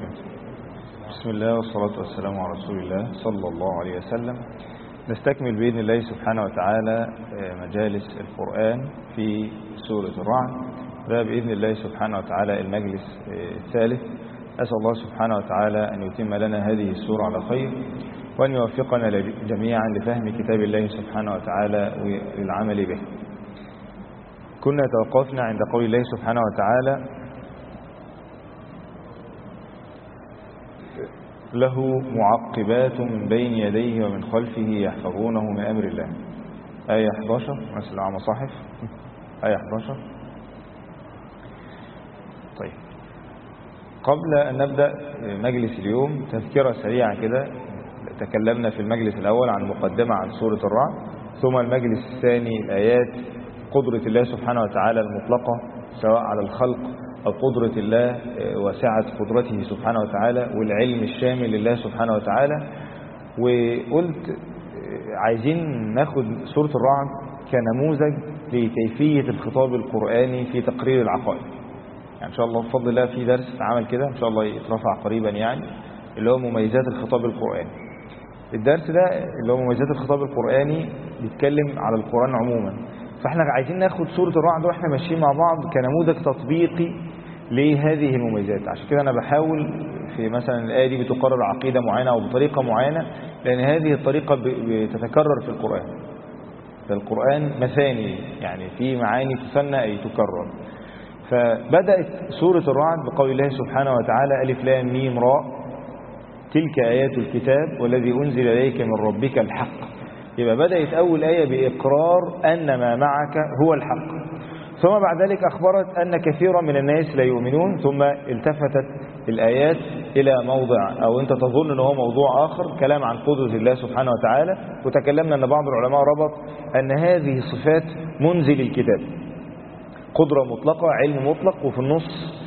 وبركاته. بسم الله والصلاة والسلام على رسول الله صلى الله عليه وسلم. نستكمل بإذن الله سبحانه وتعالى مجالس القرآن في سورة الرعد، ده بإذن الله سبحانه وتعالى المجلس الثالث. أسأل الله سبحانه وتعالى أن يتم لنا هذه السورة على خير، وأن يوفقنا جميعا لفهم كتاب الله سبحانه وتعالى والعمل به. كنا توقفنا عند قول الله سبحانه وتعالى: له معقبات من بين يديه ومن خلفه يحفظونه من أمر الله. آية 11 مثل على مصاحف، آية 11. طيب، قبل أن نبدأ مجلس اليوم تذكرة سريعة كده. تكلمنا في المجلس الأول عن مقدمة عن سورة الرعد، ثم المجلس الثاني الآيات قدرة الله سبحانه وتعالى المطلقة سواء على الخلق أو قدرة الله وسعة قدرته سبحانه وتعالى والعلم الشامل لله سبحانه وتعالى. وقلت عايزين ناخد سورة الرعد كنموذج لكيفية الخطاب القرآني في تقرير العقائد. يعني إن شاء الله بفضل الله في درس عمل كده إن شاء الله يترفع قريبا، يعني اللي هو مميزات الخطاب القرآني. الدرس ده اللي هو مميزات الخطاب القرآني بيتكلم على القرآن عموما، فاحنا عايزين ناخد سورة الرعد واحنا ماشيين مع بعض كنموذج تطبيقي لهذه المميزات. عشان كده انا بحاول في مثلا الآية دي بتقرر عقيدة معينة او بطريقة معينة، لان هذه الطريقة بتتكرر في القرآن. فالقرآن مثاني، يعني في معاني تثنى اي تكرر. فبدأت سورة الرعد بقول الله سبحانه وتعالى: ألف لام ميم راء تلك آيات الكتاب والذي أنزل إليك من ربك الحق. يبقى بدأت أول آية بإقرار أن ما معك هو الحق، ثم بعد ذلك أخبرت أن كثيرا من الناس لا يؤمنون، ثم التفتت الآيات إلى موضع أو أنت تظن أنه هو موضوع آخر، كلام عن قدرة الله سبحانه وتعالى. وتكلمنا أن بعض العلماء ربط أن هذه صفات منزل الكتاب، قدرة مطلقة، علم مطلق، وفي النص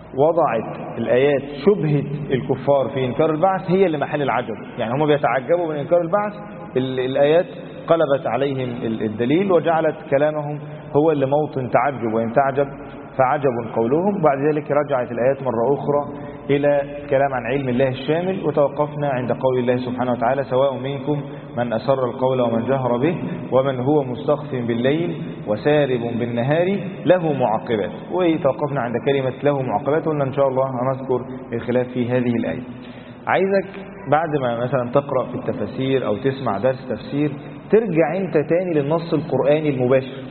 وضعت الآيات شبهة الكفار في إنكار البعث هي اللي محل العجب. يعني هم بيتعجبوا من إنكار البعث، الآيات قلبت عليهم الدليل وجعلت كلامهم هو اللي موطن تعجب، وإن تعجب فعجب قولهم. بعد ذلك رجعت الآيات مرة أخرى إلى كلام عن علم الله الشامل، وتوقفنا عند قول الله سبحانه وتعالى: سواء منكم من أسر القول ومن جهر به ومن هو مستخف بالليل وسارب بالنهار له معقبات. وتوقفنا عند كلمة له معقبات، وإن إن شاء الله هنذكر الخلاف في هذه الآية. عايزك بعد ما مثلا تقرأ في التفاسير أو تسمع درس تفسير ترجع أنت تاني للنص القرآني المباشر.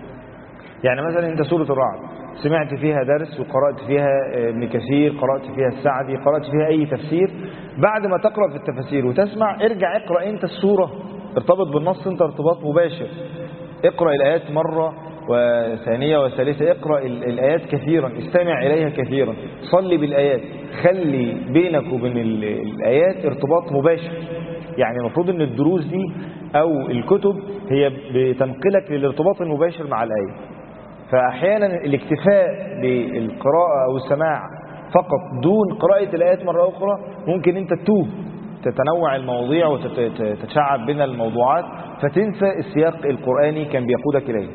يعني مثلا أنت سورة الرعد سمعت فيها درس وقرأت فيها ابن كثير، قرأت فيها السعدي، قرأت فيها أي تفسير، بعد ما تقرأ في التفاسير وتسمع ارجع اقرأ أنت السورة، ارتبط بالنص أنت ارتباط مباشر. اقرأ الآيات مرة وثانية وثالثة، اقرأ الآيات كثيرا، استمع إليها كثيرا، صلي بالآيات، خلي بينك وبين الآيات ارتباط مباشر. يعني المفروض أن الدروس دي أو الكتب هي بتنقلك للارتباط المباشر مع الآية. فأحيانا الاكتفاء بالقراءة أو السماع فقط دون قراءة الآيات مرة أخرى ممكن أنت تتنوع المواضيع وتتشعب بين الموضوعات فتنسى السياق القرآني كان بيقودك إليه.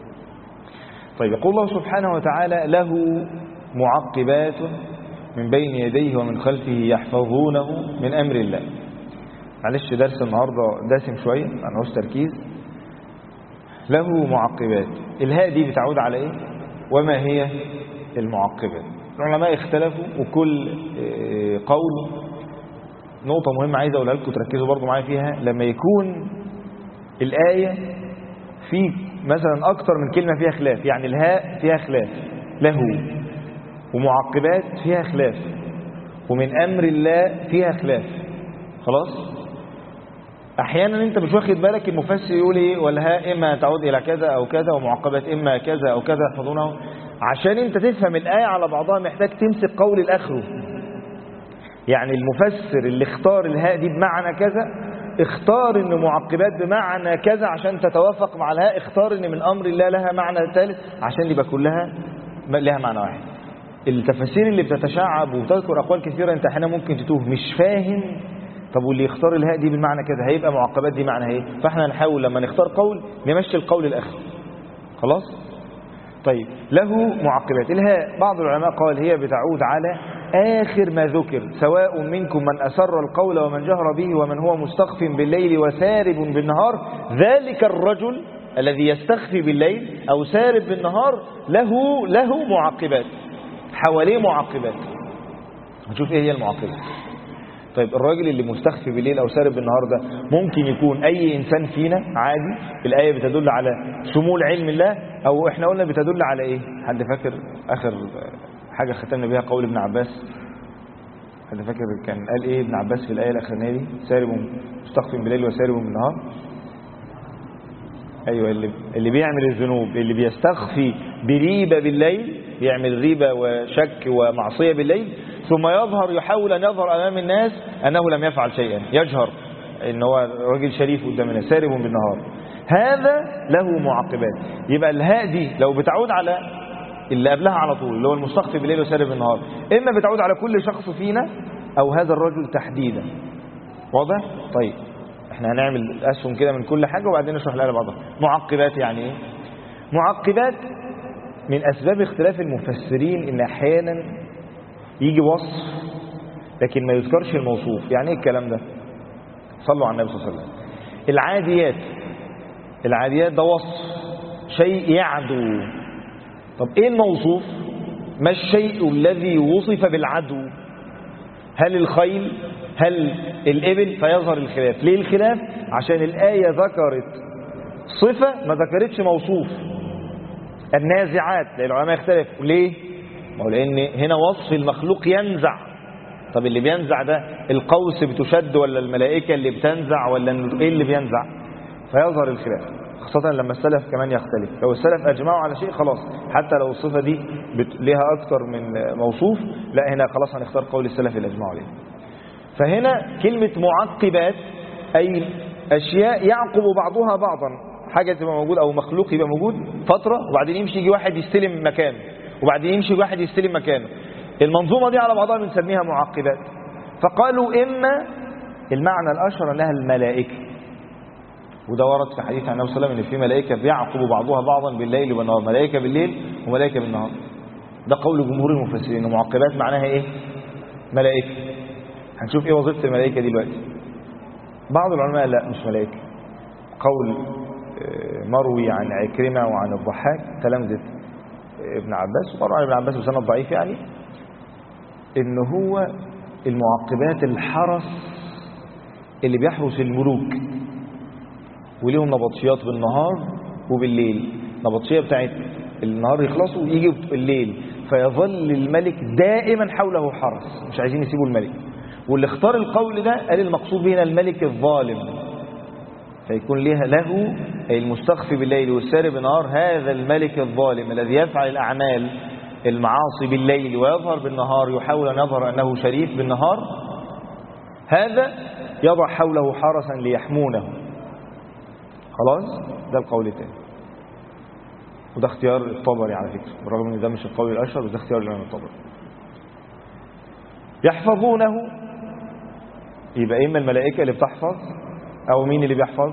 طيب، يقول الله سبحانه وتعالى: له معقبات من بين يديه ومن خلفه يحفظونه من أمر الله. معلش درس النهاردة داسم شوية، أنا عاوز تركيز. له معقبات، الهاء دي بتعود على إيه؟ وما هي المعقبات؟ العلماء اختلفوا، وكل قول نقطة مهمة عايز أقولها لكم تركزوا برضو معايا فيها. لما يكون الآية في مثلا أكتر من كلمة فيها خلاف، يعني الهاء فيها خلاف، له ومعقبات فيها خلاف، ومن أمر الله فيها خلاف، خلاص؟ أحيانا أنت مش واخد بالك المفسر يقول إيه، والهاء إما تعود إلى كذا أو كذا، ومعقبات إما كذا أو كذا يحفظونه. عشان أنت تفهم الآية على بعضها محتاج تمسك قول الآخر. يعني المفسر اللي اختار الهاء دي بمعنى كذا اختار ان معقبات بمعنى كذا عشان تتوافق مع الهاء، اختار ان من امر الله لها معنى ثالث عشان يبقى كلها لها معنى واحد. التفاسير اللي بتتشعب وتذكر اقوال كثيره انت احيانا ممكن تتوه مش فاهم. طب واللي يختار الهاء دي بالمعنى كذا هيبقى معقبات دي معنى ايه؟ فاحنا نحاول لما نختار قول نمشي القول الاخر. خلاص؟ طيب، له معقبات. الهاء بعض العلماء قال هي بتعود على آخر ما ذكر سواء منكم من أسر القول ومن جهر به ومن هو مستخف بالليل وسارب بالنهار. ذلك الرجل الذي يستخفي بالليل أو سارب بالنهار له معقبات، حواليه معقبات. هنشوف ايه هي المعقبات. طيب الراجل اللي مستخفي بالليل أو سارب بالنهار ده ممكن يكون أي إنسان فينا عادي. الآية بتدل على شمول علم الله، أو إحنا قلنا بتدل على إيه؟ حد فاكر آخر حاجة ختمنا بها قول ابن عباس؟ حد فاكر كان قال إيه ابن عباس في الآية الأخرانية دي؟ سارب مستخفي بالليل وسارب بالنهار. أيوة، اللي بيعمل الذنوب، اللي بيستخفي بريبة بالليل، يعمل ريبة وشك ومعصية بالليل، ثم يحاول أن يظهر أمام الناس أنه لم يفعل شيئا، يجهر إن هو راجل شريف قدام الناس، سارب بالنهار. هذا له معقبات. يبقى الهاء دي لو بتعود على اللي قبلها على طول اللي هو المستخفي بالليل وسارب بالنهار، إما بتعود على كل شخص فينا أو هذا الرجل تحديدا. واضح؟ طيب احنا هنعمل أسهم كده من كل حاجة وبعدين نشرح الآية بعضها. معقبات يعني ايه؟ معقبات من أسباب اختلاف المفسرين إن أحيانا يجي وصف لكن ما يذكرش الموصوف. يعني ايه الكلام ده؟ صلوا على النبي صلى الله عليه وسلم. العاديات ده وصف شيء يعدو. طب ايه الموصوف؟ ما الشيء الذي وصف بالعدو؟ هل الخيل؟ هل الإبل؟ فيظهر الخلاف. ليه الخلاف؟ عشان الآية ذكرت صفة ما ذكرتش موصوف. النازعات، لأن العلماء اختلفوا ليه؟ لأن هنا وصف المخلوق ينزع. طب اللي بينزع ده القوس بتشد ولا الملائكة اللي بتنزع ولا ايه اللي بينزع؟ فيظهر الخلاف، خاصة لما السلف كمان يختلف. لو السلف أجمعوا على شيء خلاص، حتى لو الصفة دي لها أكثر من موصوف، لا هنا خلاص هنختار قول السلف اللي أجمعوا عليه. فهنا كلمة معقبات أي أشياء يعقب بعضها بعضا. حاجة تبقى موجود أو مخلوق يبقى موجود فترة وبعدين يجي واحد يستلم مكانه، وبعدين يمشي واحد يستلم مكانه. المنظومة دي على بعضها بنسميها معقبات. فقالوا إما المعنى الأشهر أنها الملائكة، وده ورد في حديث عن النبي صلى الله عليه وسلم إن في ملائكة بيعقب بعضها بعضا بالليل والنهار، ملائكة بالليل وملائكة بالنهار. ده قول جمهور المفسرين. معقبات معناها إيه؟ ملائكة. هنشوف إيه وظيفة الملائكة دي دلوقتي. بعض العلماء لا مش ملائكة. قول مروي عن عكرمة وعن الضحاك تلامذة ابن عباس، وطبعا ابن عباس بسند ضعيف، يعني إن هو المعقبات الحرس اللي بيحرس الملوك، وليهم نبطشيات بالنهار وبالليل. نبطشية بتاعت النهار يخلصوا ويجي الليل، فيظل الملك دائما حوله حرس، مش عايزين يسيبوا الملك. واللي اختار القول ده قال المقصود بهنا الملك الظالم، فيكون له أي المستخفي بالليل والسارب بالنهار هذا الملك الظالم الذي يفعل الأعمال المعاصي بالليل ويظهر بالنهار، يحاول أن يظهر أنه شريف بالنهار. هذا يضع حوله حرسا ليحمونه. خلاص، ده القول الثاني، وده اختيار الطبري على فكرة، بالرغم ان ده مش القول الأشهر، وده اختيار الإمام الطبري. يحفظونه، يبقى إما الملائكة اللي بتحفظ أو مين اللي بيحفظ؟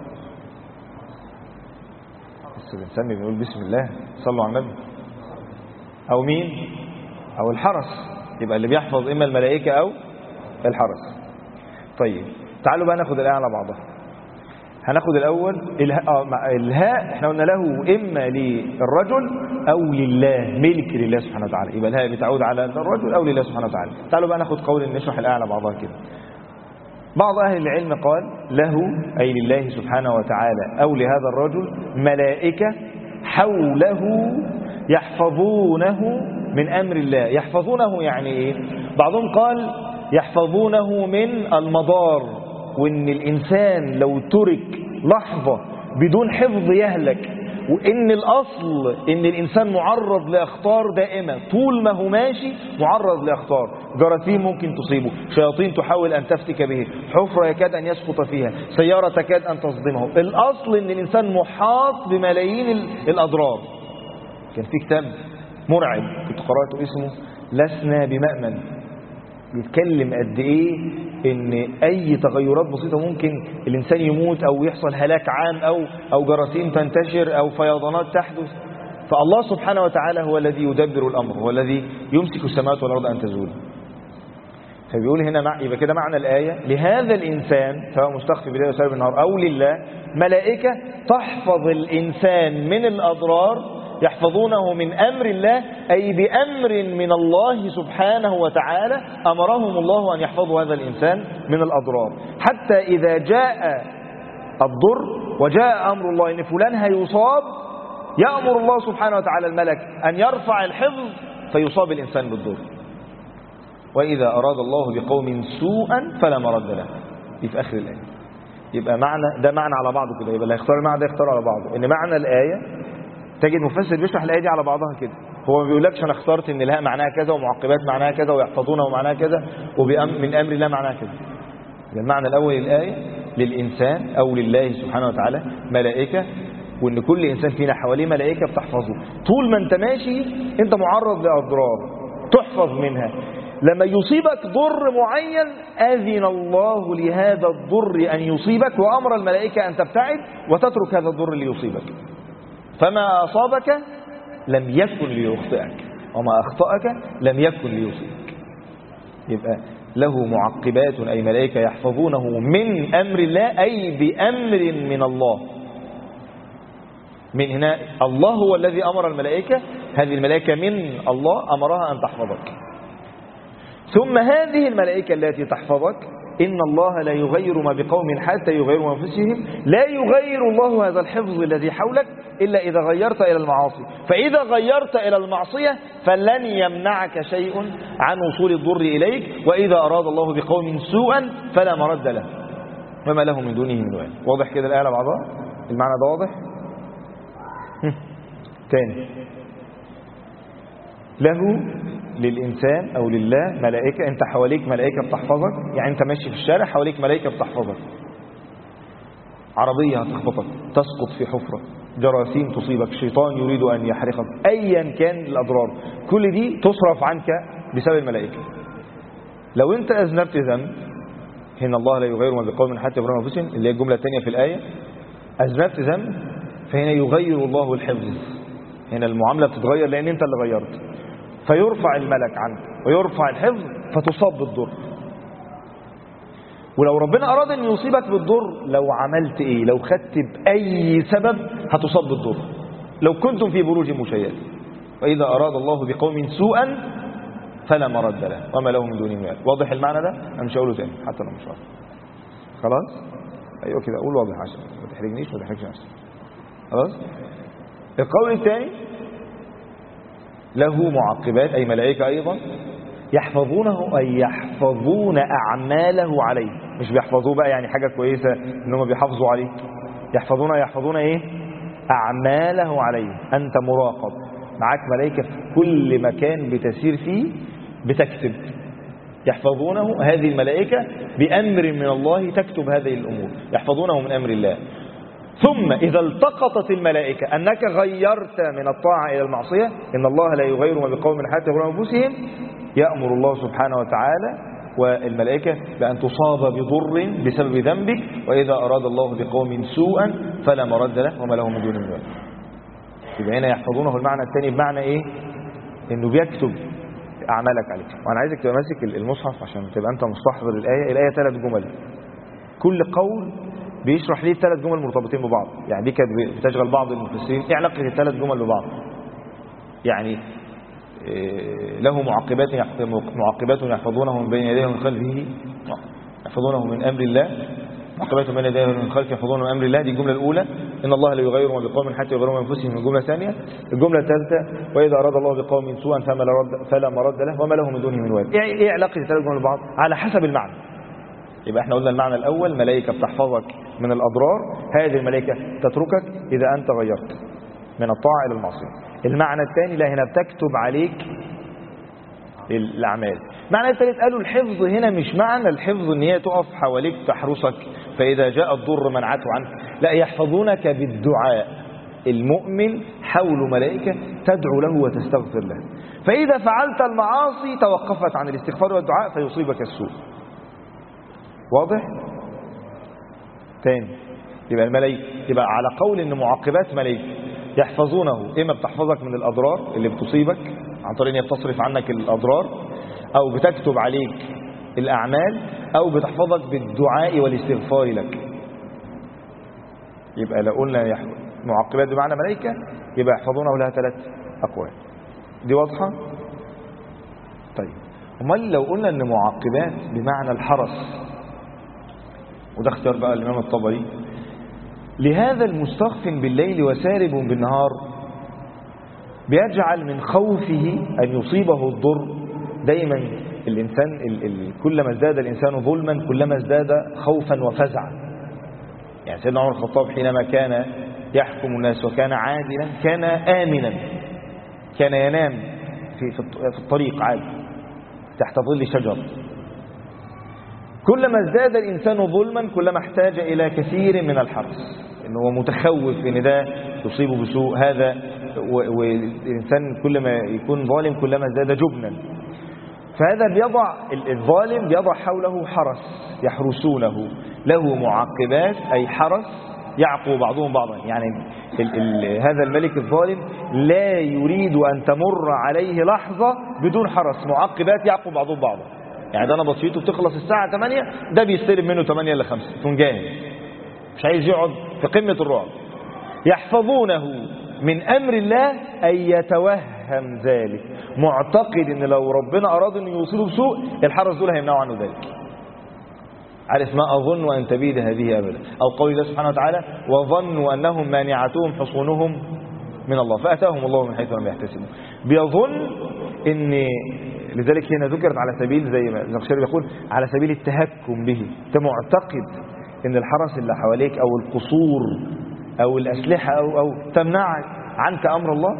بس بنسمي بنقول بسم الله، صلوا على النبي. أو مين؟ أو الحرس. يبقى اللي بيحفظ إما الملائكة أو الحرس. طيب تعالوا بقى ناخد الآية على بعضها. هناخد الأول الهاء، احنا قلنا له إما للرجل أو لله، ملك لله سبحانه وتعالى. يبقى الهاء بتعود على الرجل أو لله سبحانه وتعالى. تعالوا بقى ناخد قول نشرح الآية على بعضها كده. بعض أهل العلم قال له أي لله سبحانه وتعالى أو لهذا الرجل ملائكة حوله يحفظونه من أمر الله. يحفظونه يعني إيه؟ بعضهم قال يحفظونه من المضار، وإن الإنسان لو ترك لحظة بدون حفظ يهلك، وإن الأصل إن الإنسان معرض لأخطار دائمة، طول ما هو ماشي معرض لأخطار. جراثيم ممكن تصيبه، شياطين تحاول أن تفتك به، حفرة يكاد أن يسقط فيها، سيارة تكاد أن تصدمه. الأصل إن الإنسان محاط بملايين الأضرار. كان في كتاب مرعب كنت قرأته اسمه لسنا بمأمن، بيتكلم قد إيه إن أي تغيرات بسيطة ممكن الإنسان يموت أو يحصل هلاك عام أو جراثيم تنتشر أو فيضانات تحدث. فالله سبحانه وتعالى هو الذي يدبر الأمر، هو الذي يمسك السماوات والأرض أن تزول. فبيقول هنا يبقى كده معنى الآية لهذا الإنسان سواء مستخفي بالليل وسارب بالنهار أو لله ملائكة تحفظ الإنسان من الأضرار، يحفظونه من أمر الله، أي بأمر من الله سبحانه وتعالى أمرهم الله أن يحفظوا هذا الإنسان من الأضرار، حتى إذا جاء الضر وجاء أمر الله إن فلان هيصاب يأمر الله سبحانه وتعالى الملك أن يرفع الحفظ فيصاب الإنسان بالضر. وإذا أراد الله بقوم سوءا فلا مرد له. دي في آخر الآية. يبقى ده معنى على بعضه كده، يبقى اللي هيختار المعنى ده يختار على بعضه. إن معنى الآية تجد مفسر بيشرح الآية دي على بعضها كده، هو ما بيقولكش أنا اخترت إن الهاء معناها كذا ومعقبات معناها كذا ويحفظونه معناها كذا ومن أمر الله معناها كذا. المعنى الأول للآية للإنسان أو لله سبحانه وتعالى ملائكة، وإن كل إنسان فينا حواليه ملائكة بتحفظه. طول ما أنت ماشي أنت معرض لأضرار تحفظ منها. لما يصيبك ضر معين أذن الله لهذا الضر أن يصيبك وأمر الملائكة أن تبتعد وتترك هذا الضر اللي يصيبك. فما أصابك لم يكن ليخطئك وما أخطأك لم يكن ليصيبك. يبقى له معقبات أي ملائكة يحفظونه من أمر الله أي بأمر من الله. من هنا الله هو الذي أمر الملائكة، هذه الملائكة من الله أمرها أن تحفظك. ثم هذه الملائكة التي تحفظك إن الله لا يغير ما بقوم حتى يغيروا أنفسهم، لا يغير الله هذا الحفظ الذي حولك إلا إذا غيرت إلى المعاصي. فإذا غيرت إلى المعصية فلن يمنعك شيء عن وصول الضر إليك. وإذا أراد الله بقوم سوءا فلا مرد له وما له من دونه من وال. واضح كده الآية على بعضها؟ المعنى ده واضح؟ تاني، له للإنسان أو لله ملائكة، أنت حواليك ملائكة بتحفظك، يعني أنت ماشي في الشارع حواليك ملائكة بتحفظك. عربية هتخبطك، تسقط في حفرة، جراثيم تصيبك، شيطان يريد أن يحرقك، أيا كان الأضرار، كل دي تصرف عنك بسبب الملائكة. لو أنت أذنبت ذنب، إن الله لا يغير ما بقوم حتى يغيروا أنفسهم، اللي هي الجملة الثانية في الآية، أذنبت ذنب فهنا يغير الله الحفظ. هنا المعاملة بتتغير لأن أنت اللي غيرت، فيرفع الملك عنك ويرفع الحفظ فتصاب بالضر. ولو ربنا أراد أن يصيبك بالضر لو عملت إيه؟ لو خدت بأي سبب هتصاب بالضر لو كنتم في بروج مشيدة. وإذا أراد الله بقوم سوءا فلا مرد له وما له من دونه من وال. واضح المعنى ده؟ أنا مش هقوله تاني حتى لو مش واضح. خلاص؟ أيوة كده أقول واضح عشان ما تحرجنيش وما تحرجش نفسك. خلاص؟ القول الثاني له معقبات أي ملائكة أيضا يحفظونه أي يحفظون أعماله عليه. مش بيحفظوه بقى يعني حاجة كويسة إنهم بيحافظوا عليه، يحفظون إيه؟ أعماله عليه. أنت مراقب، معاك ملائكة في كل مكان بتسير فيه بتكتب، يحفظونه هذه الملائكة بأمر من الله تكتب هذه الأمور، يحفظونه من أمر الله. ثم إذا التقطت الملائكة أنك غيرت من الطاعة إلى المعصية، إن الله لا يغير ما بقوم حتى يغيروا أنفسهم، يأمر الله سبحانه وتعالى والملائكة بأن تصاب بضر بسبب ذنبك. وإذا أراد الله بقوم سوءا فلا مرد له وما له من دونه من وال. يبقى هنا يحفظونه المعنى الثاني بمعنى إيه؟ إنه بيكتب أعمالك عليك. وأنا عايزك تبقى ماسك المصحف عشان تبقى أنت مستحضر الآية 3 جمل، كل قول بيشرح ليه 3 جمل مرتبطين ببعض. يعني دي كانت بتشغل بعض المفسرين ايه علاقه ال3 جمل ببعض. يعني له معقبات يحفظونه من بين يديه ومن خلفه، يحفظونه من امر الله، معقبات من بين يديه ومن خلفه يحفظونه من امر الله. دي الجمله الاولى، ان الله لا يغير ما بقوم حتى يغيروا من انفسهم. الجمله الثانيه، الجمله الثالثه، واذا اراد الله بقوم سوءا فلا مرد له وما له من دونه من وال. ايه علاقه ال3 جمل ببعض؟ على حسب المعنى. يبقى احنا قلنا المعنى الأول ملائكة بتحفظك من الأضرار، هذه الملائكة تتركك إذا أنت غيرت من الطاعة إلى المعصية. المعنى الثاني لا هنا بتكتب عليك الأعمال. المعنى الثالث قالوا الحفظ هنا مش معنى الحفظ ان هي تقف حواليك تحرسك فإذا جاء الضر منعته عنك، لا، يحفظونك بالدعاء. المؤمن حول ملائكة تدعو له وتستغفر له، فإذا فعلت المعاصي توقفت عن الاستغفار والدعاء فيصيبك السوء. واضح؟ تاني، يبقى الملائكة يبقى على قول ان معقبات ملائكة يحفظونه، اما بتحفظك من الأضرار اللي بتصيبك عن طريق ان هي بتصرف عنك الأضرار، او بتكتب عليك الأعمال أو بتحفظك بالدعاء والاستغفار لك. يبقى لو قلنا معقبات بمعنى ملائكة يبقى يحفظونه لها 3 أقوال. دي واضحة؟ طيب امال لو قلنا ان معقبات بمعنى الحرس، وده اختيار بقى الإمام الطبري، لهذا المستخف بالليل وسارب بالنهار بيجعل من خوفه أن يصيبه الضر. دايما الإنسان كلما ازداد الإنسان ظلما كلما ازداد خوفا وفزعا. يعني سيدنا عمر الخطاب حينما كان يحكم الناس وكان عادلا كان آمنا، كان ينام في الطريق عادي تحت ظل شجر. كلما ازداد الإنسان ظلما كلما احتاج إلى كثير من الحرص، إنه متخوف إن ده يصيبه بسوء هذا. والإنسان كلما يكون ظالم كلما ازداد جبنا. فهذا بيضع الظالم بيضع حوله حرس يحرسونه، له معقبات أي حرس يعقب بعضهم بعضا. يعني هذا الملك الظالم لا يريد أن تمر عليه لحظة بدون حرس، معقبات يعقب بعضهم بعضا. يعني ده أنا بسيطه بتخلص الساعة 8 ده بيستلم منه 8 إلى 5 يكون جاهز، مش عايز يقعد في قمة الرعب. يحفظونه من أمر الله أن يتوهم ذلك، معتقد أن لو ربنا أراد أن يوصله بسوء الحرس دول هيمنعوا عنه ذلك. عارف ما أظن أن تبيد هذه أبدا، أو قول الله سبحانه وتعالى وظنوا أنهم مانعتهم حصونهم من الله فأتاهم الله من حيث لم يحتسبوا. بيظن أن لذلك هنا ذكرت على سبيل زي ما الزمخشري بيقول على سبيل التهكم به. أنت معتقد أن الحرس اللي حواليك أو القصور أو الأسلحة أو تمنعك عنك أمر الله.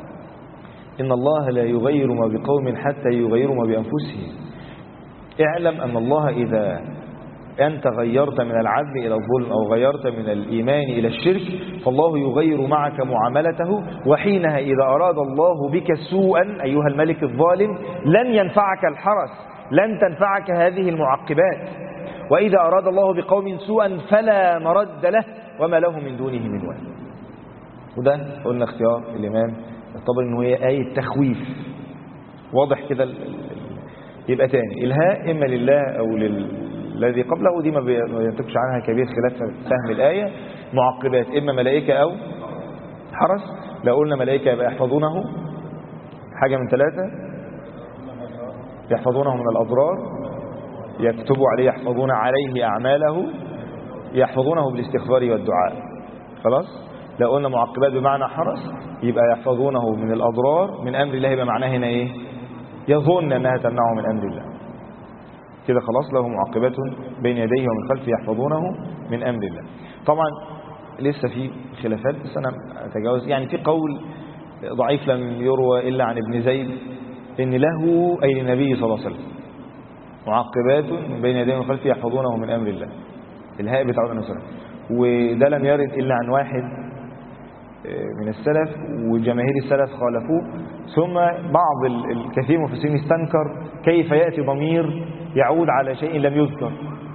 إن الله لا يغير ما بقوم حتى يغيروا ما بأنفسهم. اعلم أن الله إذا أنت غيرت من العدل إلى الظلم أو غيرت من الإيمان إلى الشرك فالله يغير معك معاملته، وحينها إذا أراد الله بك سوءا أيها الملك الظالم لن ينفعك الحرس، لن تنفعك هذه المعقبات. وإذا أراد الله بقوم سوءا فلا مرد له وما له من دونه من ولي. وده قلنا اختيار الإمام الطبري إنه هي آية تخويف واضح كده. يبقى تاني الهاء إما لله أو للذي قبله، ودي ما ينتقش عنها كبير خلاف فهم الآية. معقبات إما ملائكة أو حرس. لو قلنا ملائكة يبقى يحفظونه حاجة من 3، يحفظونه من الأضرار، يكتبوا عليه يحفظون عليه أعماله، يحفظونه بالاستغفار والدعاء. خلاص. لو قلنا معقبات بمعنى حرس يبقى يحفظونه من الأضرار من أمر الله، يبقى معناه هنا إيه؟ يظن أنها تمنعه من أمر الله. كده خلاص له معقبات بين يديه ومن خلفه يحفظونه من أمر الله. طبعا لسه في خلافات بس أنا أتجاوز. يعني في قول ضعيف لم يروى إلا عن ابن زيد إن له أي النبي صلى الله عليه وسلم معقبات بين يديه ومن خلفه يحفظونه من أمر الله. الهاء بتاع النبي صلى الله عليه وسلم. وده لم يرد إلا عن واحد من السلف، وجماهير السلف خالفوه. ثم بعض الكثير من المفسرين استنكر كيف يأتي ضمير يعود على شيء لم يذكر،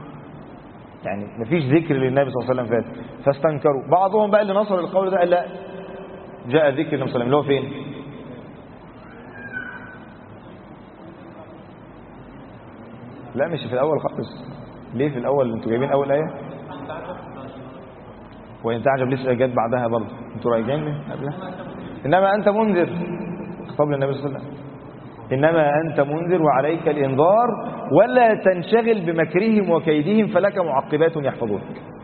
يعني مفيش ذكر للنبي صلى الله عليه وسلم فاستنكروا. بعضهم بقى اللي نصر القول ده قال لا، جاء ذكر النبي صلى الله عليه وسلم اللي هو فين؟ لا مش في الأول خالص. ليه في الأول؟ انتوا جايبين أول آية وإن تعجب لسه جت بعدها برضه. انتوا رايجين قبلها إنما أنت منذر، خطاب للنبي صلى الله عليه وسلم إنما أنت منذر وعليك الإنذار ولا تنشغل بمكرهم وكيدهم فلك معقبات يحفظونك.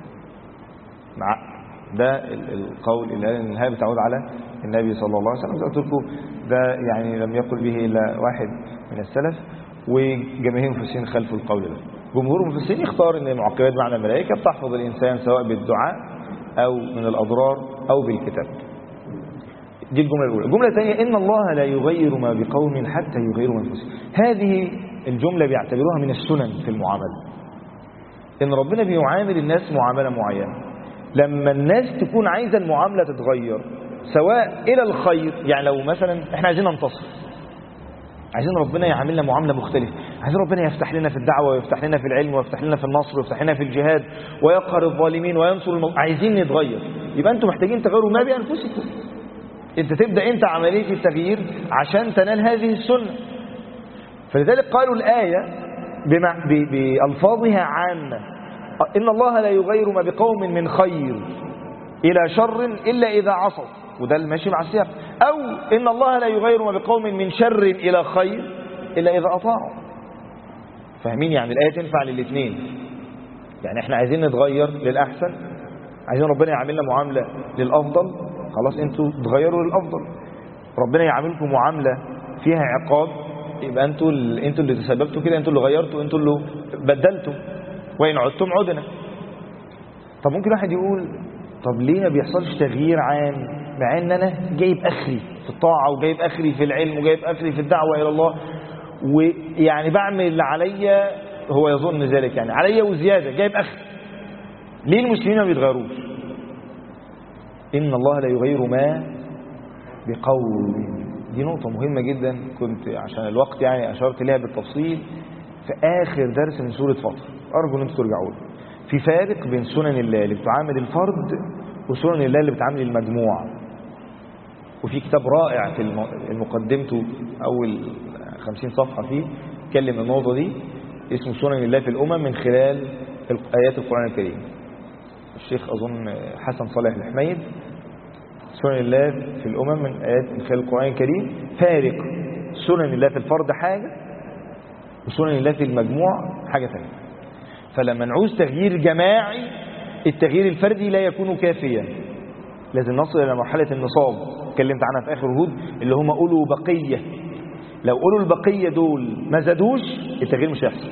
ده القول اللي النهاية بتعود على النبي صلى الله عليه وسلم. زي قلت لكم ده يعني لم يقل به إلا واحد من السلف، وجماهير المفسرين خلفوا القول ده. جمهور المفسرين يختار ان المعقبات معنى الملائكة بتحفظ الإنسان سواء بالدعاء أو من الأضرار أو بالكتاب. دي الجملة الأولى. الجملة الثانية إن الله لا يغير ما بقوم حتى يغيروا من أنفسهم. هذه الجملة بيعتبروها من السنن في المعاملة، إن ربنا بيعامل الناس معاملة معينة. لما الناس تكون عايزة المعاملة تتغير سواء إلى الخير، يعني لو مثلا إحنا عايزين ننتصر، عايزين ربنا يعاملنا معاملة مختلفة، عايزين ربنا يفتح لنا في الدعوة ويفتح لنا في العلم ويفتح لنا في النصر ويفتح لنا في الجهاد ويقهر الظالمين وينصر عايزين نتغير، يبقى أنتم محتاجين تغيروا ما بأنفسكم. أنت تبدأ أنت عملية التغيير عشان تنال هذه السنة. فلذلك قالوا الآية بألفاظها عامة. إن الله لا يغير ما بقوم من خير إلى شر إلا إذا عصوا، وده الماشي مع السياق. أو إن الله لا يغير ما بقوم من شر إلى خير إلا إذا أطاعوا. فاهمين؟ يعني الآية تنفع للاثنين. يعني احنا عايزين نتغير للأحسن، عايزين ربنا يعاملنا معاملة للأفضل، خلاص انتوا تغيروا للأفضل. ربنا يعاملكم معاملة فيها عقاب، يبقى انتوا اللي تسببتوا كده، انتوا اللي غيرتوا، انتوا اللي بدلتوا، وإن عدتم عدنا. طب ممكن واحد يقول طب ليه ما بيحصلش تغيير عام، مع ان انا جايب اخري في الطاعة وجايب اخري في العلم وجايب اخري في الدعوة الى الله، ويعني بعمل اللي عليا، هو يظن ذلك يعني عليا وزيادة، جايب اخري. ليه المسلمين ما بيتغيروش؟ إن الله لا يغير ما بقوم. دي نقطة مهمة جدا، كنت عشان الوقت يعني أشرت لها بالتفصيل في آخر درس من سورة فاطر، أرجو أن انتم ترجعوا له. في فارق بين سنن الله اللي بتعامل الفرد وسنن الله اللي بتعامل المجموعة. وفي كتاب رائع في المقدمته أول 50 صفحة فيه اتكلم النقطة دي، اسمه سنن الله في الأمم من خلال آيات القرآن الكريم. الشيخ أظن حسن صالح الحميد، سنن الله في الأمم من آيات من خلال القرآن الكريم. فارق سنن الله في الفرد حاجة، وسنن الله في المجموع حاجة ثانية. فلما نعوز تغيير جماعي، التغيير الفردي لا يكون كافيا، لازم نصل إلى مرحلة النصاب، اتكلمت عنها في آخر هود، اللي هم أولو بقية. لو أولو البقية دول ما زادوش، التغيير مش هيحصل.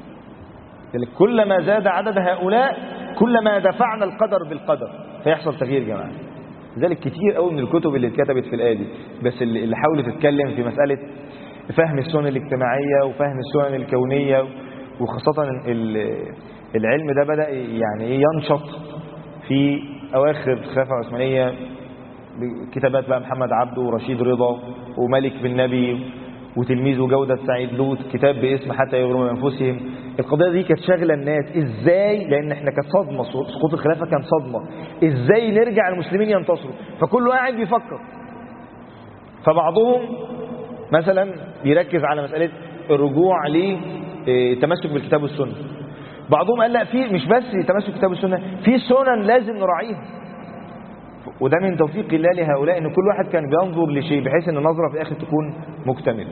كلما زاد عدد هؤلاء كلما دفعنا القدر بالقدر، فيحصل تغيير جماعي. لذلك كتير قوي من الكتب اللي اتكتبت في الآية دي، بس اللي حاولت تتكلم في مسألة فهم السنن الاجتماعية وفهم السنن الكونية، وخاصة العلم ده بدأ يعني ينشط في أواخر الخلافة العثمانية، كتابات بقى محمد عبده ورشيد رضا وملك بن نبي وتلميذه جودة سعيد لوط، كتاب باسم حتى يغروا من أنفسهم. القضية دي كانت شاغلة الناس إزاي، لأن احنا كانت صدمة، سقوط الخلافة كان صدمة، إزاي نرجع المسلمين ينتصروا. فكله قاعد بيفكر. فبعضهم مثلا بيركز على مسألة الرجوع للتمسك بالكتاب والسنة، بعضهم قال لا، في مش بس تمسك بالكتاب والسنة، في سنن لازم نراعيها. وده من توفيق الله لهؤلاء، ان كل واحد كان بينظر لشيء بحيث ان النظرة في الآخر تكون مكتملة.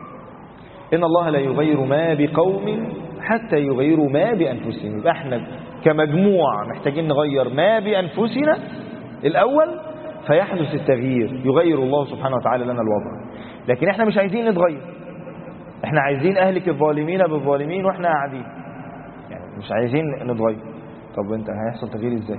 إن الله لا يغير ما بقوم حتى يغيروا ما بأنفسهم. يبقى احنا كمجموعة محتاجين نغير ما بأنفسنا الأول، فيحدث التغيير، يغير الله سبحانه وتعالى لنا الوضع. لكن احنا مش عايزين نتغير، احنا عايزين أهلك الظالمين بالظالمين واحنا قاعدين، يعني مش عايزين نتغير. طب انت هيحصل تغيير ازاي؟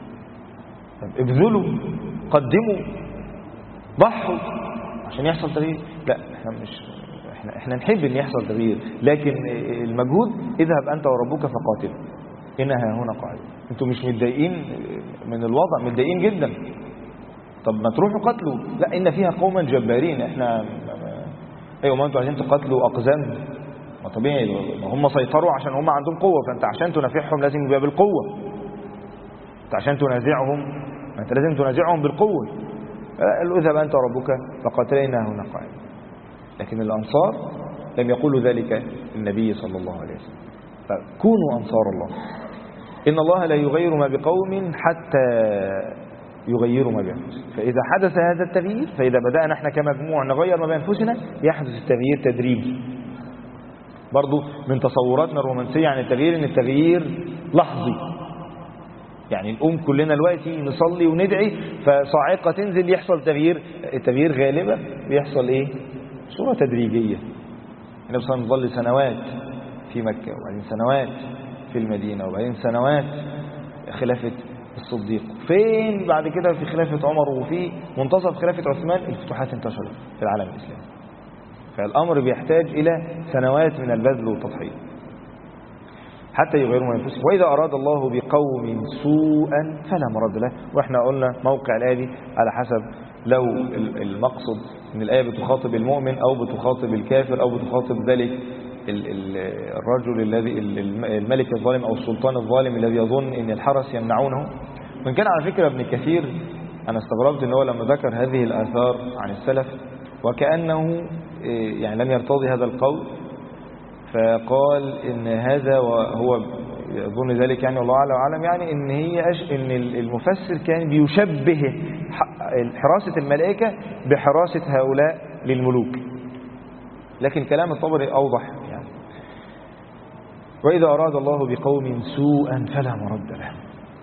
طب ابذلوا، قدموا، ضحوا عشان يحصل تغيير. لا، احنا نحب ان يحصل تغيير، لكن المجهود اذهب انت وربك فقاتل انها هنا قاعدة. انتوا مش متضايقين من الوضع؟ متضايقين جدا. طب ما تروحوا قتلوا. لا، ان فيها قوما جبارين. احنا ايوه، ما انتوا عايزين تقتلوا اقزام، ما طبيعي، ما هم سيطروا عشان هم عندهم قوة، فانت عشان تنافعهم لازم يبقى بالقوة. انت عشان تنازعهم انت لازم تنازعهم بالقوة. اذهب انت وربك فقاتل انها هنا قاعدة. لكن الأنصار لم يقولوا ذلك النبي صلى الله عليه وسلم. فكونوا أنصار الله. إن الله لا يغير ما بقوم حتى يغيروا ما بأنفسهم. فإذا حدث هذا التغيير، فإذا بدأنا احنا كمجموع نغير ما بأنفسنا، يحدث التغيير تدريجي. برضو من تصوراتنا الرومانسية عن التغيير ان التغيير لحظي، يعني نقوم كلنا دلوقتي نصلي وندعي فصاعقة تنزل يحصل تغيير. التغيير غالبا بيحصل ايه؟ صورة تدريجية. النبي صلى الله عليه وسلم ظل سنوات في مكة، وبعدين سنوات في المدينة، وبعدين سنوات خلافة الصديق. فين بعد كده في خلافة عمر، وفي منتصف خلافة عثمان الفتوحات انتشرت في العالم الإسلامي. فالأمر بيحتاج إلى سنوات من البذل والتضحية حتى يغيروا من أنفسهم. وإذا أراد الله بقوم سوءا فلا مرد له. وإحنا قلنا موقع الآية دي على حسب لو المقصد ان الآية بتخاطب المؤمن أو بتخاطب الكافر أو بتخاطب ذلك الرجل الذي الملك الظالم أو السلطان الظالم الذي يظن ان الحرس يمنعونه. وإن كان على فكرة ابن كثير أنا استغربت ان هو لما ذكر هذه الآثار عن السلف وكأنه يعني لم يرتضي هذا القول، فقال إن هذا وهو يظن ذلك يعني والله أعلم وأعلم، يعني إن إن المفسر كان بيشبه حراسة الملائكة بحراسة هؤلاء للملوك، لكن كلام الطبري أوضح يعني. وإذا أراد الله بقوم سوءا فلا مرد له،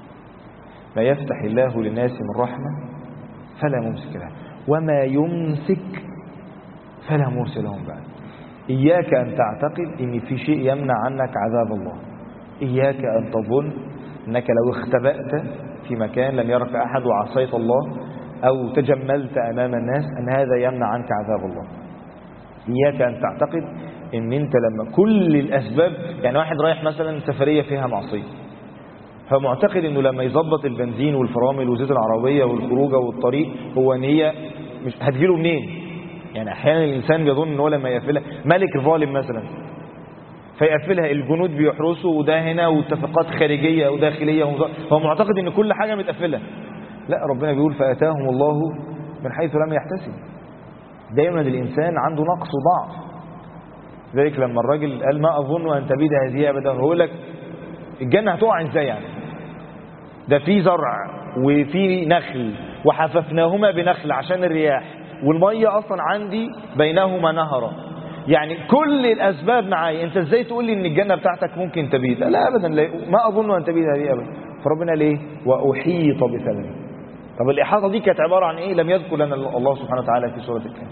ما يفتح الله للناس من رحمة فلا ممسك له، وما يمسك فلا مرسل لهم بعد. إياك أن تعتقد إن في شيء يمنع عنك عذاب الله، إياك أن تظن أنك لو اختبأت في مكان لم يرك أحد وعصيت الله أو تجملت أمام الناس أن هذا يمنع عنك عذاب الله. إياك أن تعتقد أن أنت لما كل الأسباب، يعني واحد رايح مثلا سفرية فيها معصية، فمعتقد أنه لما يظبط البنزين والفرامل وزيت العربية والخروجة والطريق هو أن هي مش هتجيله منين. يعني أحيانا الإنسان بيظن أنه لما يقفلها ملك ظالم مثلا فيقفلها الجنود بيحرسوا وده هنا واتفاقات خارجية وداخلية هو معتقد أن كل حاجة متقفلة. لا، ربنا بيقول فأتاهم الله من حيث لم يحتسب. دايما الإنسان عنده نقص وضعف. ذلك لما الراجل قال ما أظن أن تبيد هذه أبدا، هو يقول لك الجنة هتقع ازاي يعني؟ ده في زرع وفي نخل وحففناهما بنخل عشان الرياح، والمية أصلا عندي بينهما نهرا، يعني كل الأسباب معايا، أنت ازاي تقول لي أن الجنة بتاعتك ممكن تبيد؟ لا أبدا، ما أظن أن تبيد هذه أبدا. فربنا ليه؟ وأحيط بثمره. طب الإحاطة دي كانت عبارة عن إيه؟ لم يذكر لنا الله سبحانه وتعالى في سورة الكهف.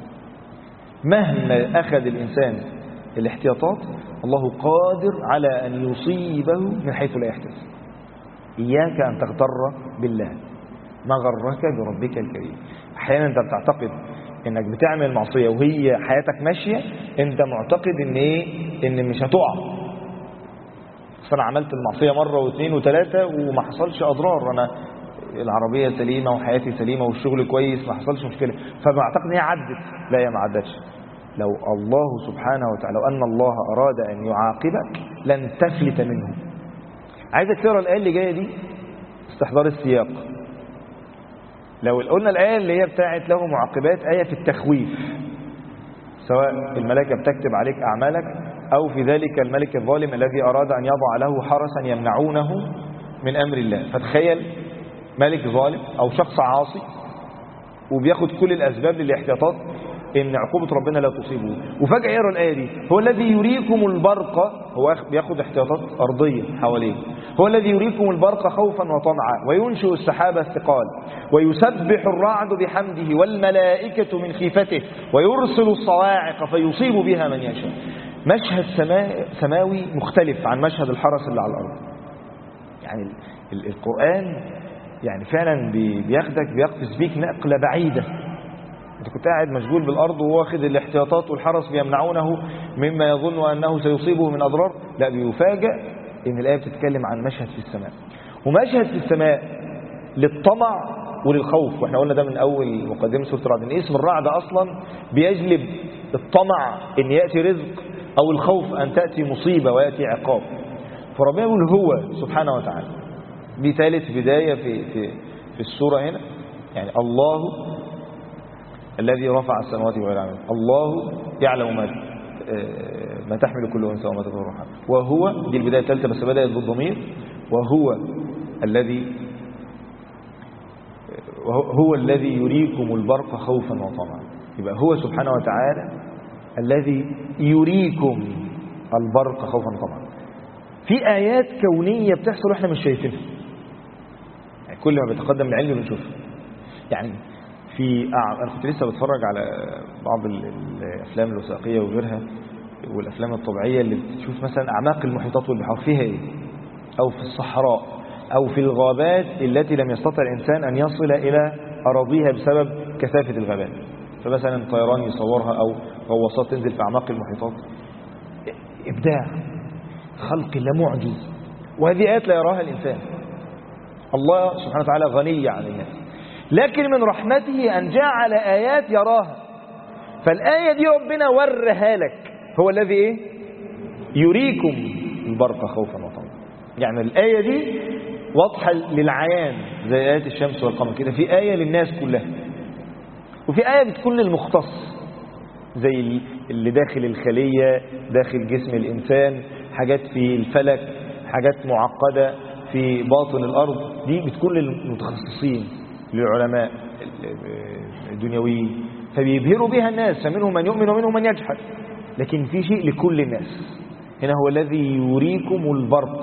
مهما أخذ الإنسان الاحتياطات الله قادر على أن يصيبه من حيث لا يحتسب. إياك أن تغتر بالله، ما غرك بربك الكريم. أحيانا أنت بتعتقد إنك بتعمل معصية وهي حياتك ماشية، أنت معتقد إن إيه؟ إن مش هتقع. أنا عملت المعصية مرة واثنين وثلاثة وما حصلش أضرار، أنا العربية سليمة وحياتي سليمة والشغل كويس، ما حصلش مشكلة، فبعتقد إن هي عدت. لا، هي ما عدتش. لو الله سبحانه وتعالى، لو أن الله أراد أن يعاقبك لن تفلت منه. عايزك تقرأ الآية اللي جاية دي استحضار السياق. لو قلنا الآية اللي هي بتاعت له معاقبات آية في التخويف، سواء الملائكة بتكتب عليك أعمالك أو في ذلك الملك الظالم الذي أراد أن يضع له حرسا يمنعونه من أمر الله. فتخيل ملك ظالم أو شخص عاصي وبياخد كل الأسباب للاحتياطات إن عقوبة ربنا لا تصيبه، وفجأة يرى الآية دي هو الذي يريكم البرق، هو بياخد احتياطات أرضية حواليه، هو الذي يريكم البرق خوفا وطمعا وينشئ السحاب الثقال ويسبح الرعد بحمده والملائكة من خيفته ويرسل الصواعق فيصيب بها من يشاء. مشهد سماوي مختلف عن مشهد الحرس اللي على الأرض. يعني القرآن يعني فعلا بيقفز بيك نقلة بعيدة. انت كنت قاعد مشغول بالأرض وواخد الاحتياطات والحرس بيمنعونه مما يظن أنه سيصيبه من أضرار، لا، بيفاجأ إن الآية بتتكلم عن مشهد في السماء، ومشهد في السماء للطمع وللخوف. واحنا قلنا ده من أول مقدمة سورة الرعد، إن اسم الرعد أصلا بيجلب الطمع إن يأتي رزق أو الخوف أن تأتي مصيبة ويأتي عقاب. فربنا يقول هو سبحانه وتعالى، دي ثالث بداية في السورة هنا. يعني الله الذي رفع السماوات والأرض، الله يعلم ما تحمل كل أنثى وما تغيض الأرحام، وهو، دي البداية الثالثة بس بدأت بالضمير، هو الذي يريكم البرق خوفا وطمعا. يبقى هو سبحانه وتعالى الذي يريكم البرق خوفا وطمعا. في آيات كونية بتحصل واحنا مش شايفينها، يعني كل ما بيتقدم العلم بنشوفها. يعني أنا كنت لسه بتفرج على بعض الأفلام الوثائقية وغيرها والأفلام الطبيعية اللي بتشوف مثلا أعماق المحيطات والبحار فيها إيه، أو في الصحراء أو في الغابات التي لم يستطع الإنسان أن يصل إلى أراضيها بسبب كثافة الغابات، فمثلا طيران يصورها أو غواصات تنزل في أعماق المحيطات. إبداع خلق لا معجز، وهذه آيات لا يراها الإنسان. الله سبحانه وتعالى غني عن الناس، لكن من رحمته أن جعل آيات يراها. فالآية دي ربنا ورها لك، هو الذي إيه؟ يريكم البرق خوفا وطمعا. يعني الآية دي واضحة للعيان زي آيات الشمس والقمر كده. في آية للناس كلها، وفي آية بتكون للمختص زي اللي داخل الخلية، داخل جسم الإنسان، حاجات في الفلك، حاجات معقدة في باطن الأرض، دي بتكون للمتخصصين للعلماء الدنيويين، فبيبهروا بها الناس، فمنهم من يؤمن ومنهم من يجحد. لكن في شيء لكل الناس. هنا هو الذي يريكم البرق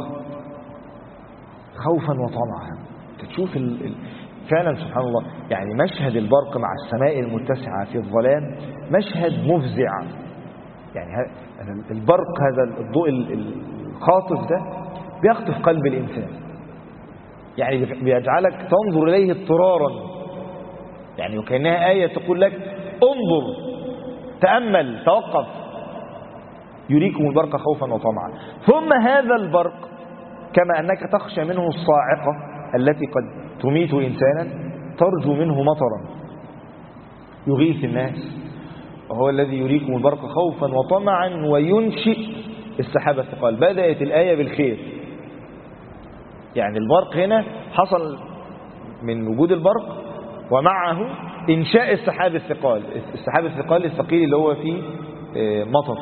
خوفا وطمعا. تشوف فعلا سبحان الله، يعني مشهد البرق مع السماء المتسعة في الظلام مشهد مفزع. يعني البرق هذا الضوء الخاطف ده بيخطف قلب الإنسان، يعني بيجعلك تنظر إليه اضطرارا، يعني وكأنها آية تقول لك انظر، تأمل، توقف. يريكم البرق خوفا وطمعا. ثم هذا البرق كما أنك تخشى منه الصاعقة التي قد تميت إنسانا، ترجو منه مطرا يغيث الناس. وهو الذي يريكم البرق خوفا وطمعا وينشئ السحاب الثقال. بدأت الآية بالخير، يعني البرق هنا حصل من وجود البرق ومعه إنشاء السحاب الثقال. السحاب الثقال الثقيل اللي هو فيه مطر.